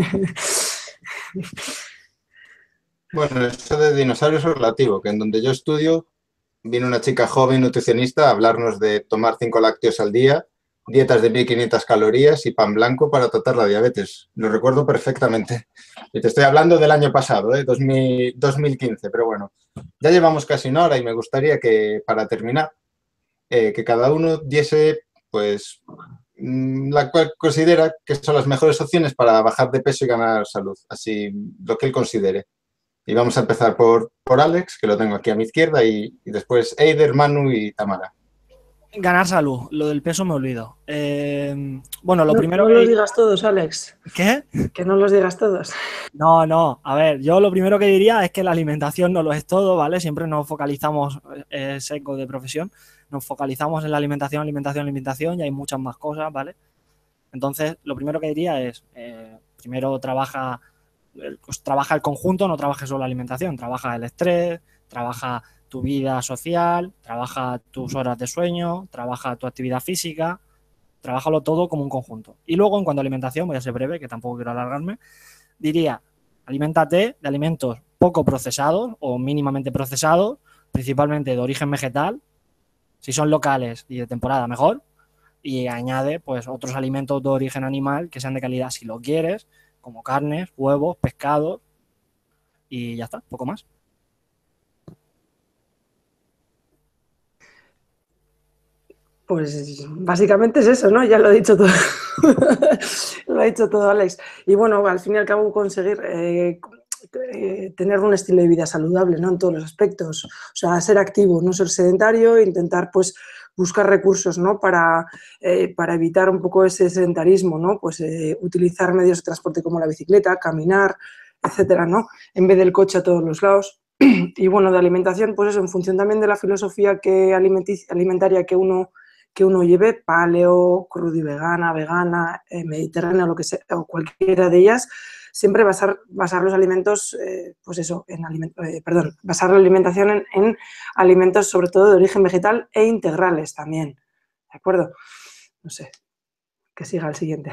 Bueno, eso de dinosaurios es relativo, que en donde yo estudio viene una chica joven nutricionista a hablarnos de tomar 5 lácteos al día, dietas de 1500 calorías y pan blanco para tratar la diabetes. Lo recuerdo perfectamente. Y te estoy hablando del año pasado, 2015, pero bueno, ya llevamos casi una hora y me gustaría que, para terminar, que cada uno diese, pues, la cual considera que son las mejores opciones para bajar de peso y ganar salud, así lo que él considere. Y vamos a empezar por Alex, que lo tengo aquí a mi izquierda, y después Eider, Manu y Tamara. Ganar salud, lo del peso me olvido. Bueno, lo primero no los digas todos, Alex. ¿Qué? Que no los digas todos. No, a ver, yo lo primero que diría es que la alimentación no lo es todo, ¿vale? Siempre nos focalizamos, seco de profesión, nos focalizamos en la alimentación y hay muchas más cosas, ¿vale? Entonces, lo primero que diría es, primero trabaja el conjunto, no trabajes solo la alimentación, trabaja el estrés, trabaja tu vida social, trabaja tus horas de sueño, trabaja tu actividad física, trabájalo todo como un conjunto. Y luego, en cuanto a alimentación, voy a ser breve, que tampoco quiero alargarme, diría, aliméntate de alimentos poco procesados o mínimamente procesados, principalmente de origen vegetal, si son locales y de temporada mejor, y añade pues otros alimentos de origen animal que sean de calidad si lo quieres, como carnes, huevos, pescado y ya está, poco más. Pues básicamente es eso, ¿no? Ya lo he dicho todo. Lo ha dicho todo Alex. Y bueno, al fin y al cabo conseguir tener un estilo de vida saludable, ¿no? En todos los aspectos. O sea, ser activo, no ser sedentario, intentar pues buscar recursos, ¿no? Para evitar un poco ese sedentarismo, ¿no? Pues utilizar medios de transporte como la bicicleta, caminar, etcétera, ¿no? En vez del coche a todos los lados. Y bueno, de alimentación, pues eso, en función también de la filosofía alimentaria que uno lleve, paleo, crudo y vegana, mediterránea, lo que sea, o cualquiera de ellas, siempre basar los alimentos, pues eso, basar la alimentación en alimentos sobre todo de origen vegetal e integrales también, ¿de acuerdo? No sé, que siga el siguiente.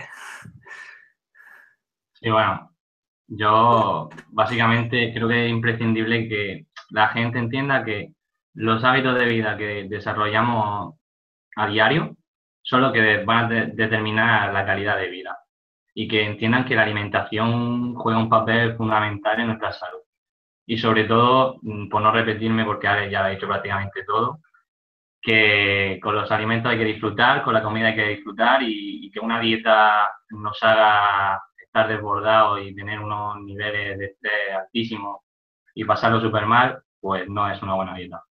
Sí, bueno, yo básicamente creo que es imprescindible que la gente entienda que los hábitos de vida que desarrollamos a diario son los que van a determinar la calidad de vida y que entiendan que la alimentación juega un papel fundamental en nuestra salud. Y sobre todo, por no repetirme, porque Alex ya lo ha dicho prácticamente todo, que con los alimentos hay que disfrutar, con la comida hay que disfrutar y que una dieta nos haga estar desbordados y tener unos niveles de estrés altísimos y pasarlo súper mal, pues no es una buena dieta.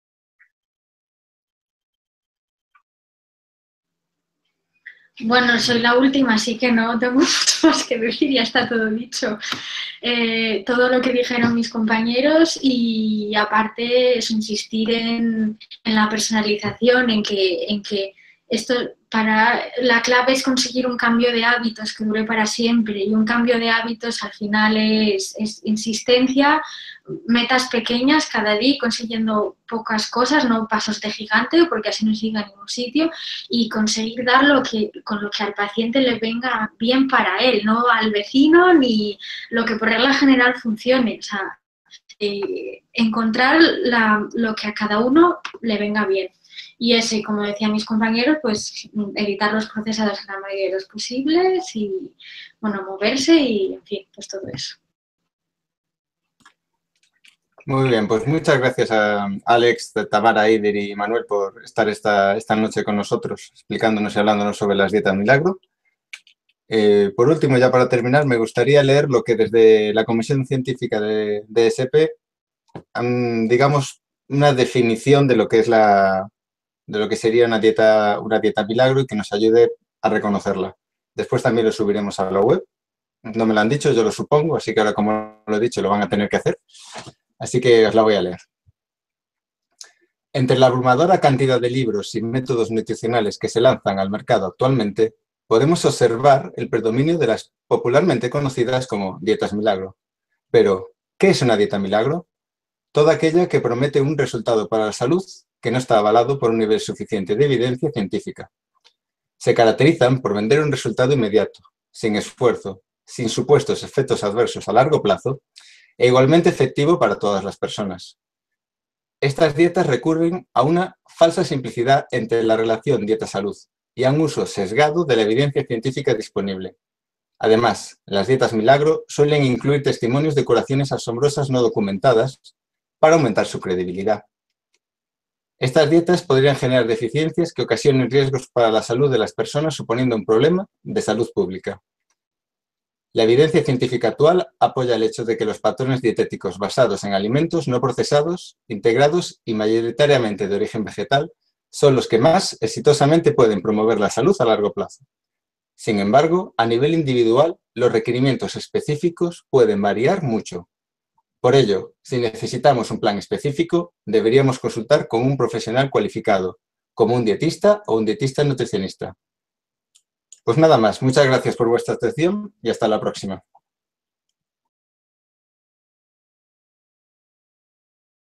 Bueno, soy la última, así que no tengo mucho más que decir, ya está todo dicho. Todo lo que dijeron mis compañeros y aparte es insistir en la personalización, en que esto la clave es conseguir un cambio de hábitos que dure para siempre y un cambio de hábitos al final es insistencia, metas pequeñas cada día consiguiendo pocas cosas, no pasos de gigante porque así no se llega a ningún sitio y conseguir dar con lo que al paciente le venga bien para él, no al vecino ni lo que por regla general funcione, o sea, encontrar lo que a cada uno le venga bien. Y ese, como decían mis compañeros, pues evitar los procesados en la medida de los posibles y, bueno, moverse y, en fin, pues todo eso. Muy bien, pues muchas gracias a Alex, Tamara, Eider y Manuel por estar esta noche con nosotros, explicándonos y hablándonos sobre las dietas milagro. Por último, ya para terminar, me gustaría leer lo que desde la Comisión Científica de DSP, digamos, una definición de lo que es de lo que sería una dieta milagro y que nos ayude a reconocerla. Después también lo subiremos a la web. No me lo han dicho, yo lo supongo, así que ahora, como lo he dicho, lo van a tener que hacer. Así que os la voy a leer. Entre la abrumadora cantidad de libros y métodos nutricionales que se lanzan al mercado actualmente, podemos observar el predominio de las popularmente conocidas como dietas milagro. Pero, ¿qué es una dieta milagro? Toda aquella que promete un resultado para la salud que no está avalado por un nivel suficiente de evidencia científica. Se caracterizan por vender un resultado inmediato, sin esfuerzo, sin supuestos efectos adversos a largo plazo e igualmente efectivo para todas las personas. Estas dietas recurren a una falsa simplicidad entre la relación dieta-salud y a un uso sesgado de la evidencia científica disponible. Además, las dietas milagro suelen incluir testimonios de curaciones asombrosas no documentadas para aumentar su credibilidad. Estas dietas podrían generar deficiencias que ocasionen riesgos para la salud de las personas, suponiendo un problema de salud pública. La evidencia científica actual apoya el hecho de que los patrones dietéticos basados en alimentos no procesados, integrados y mayoritariamente de origen vegetal son los que más exitosamente pueden promover la salud a largo plazo. Sin embargo, a nivel individual, los requerimientos específicos pueden variar mucho. Por ello, si necesitamos un plan específico, deberíamos consultar con un profesional cualificado, como un dietista o un dietista nutricionista. Pues nada más, muchas gracias por vuestra atención y hasta la próxima.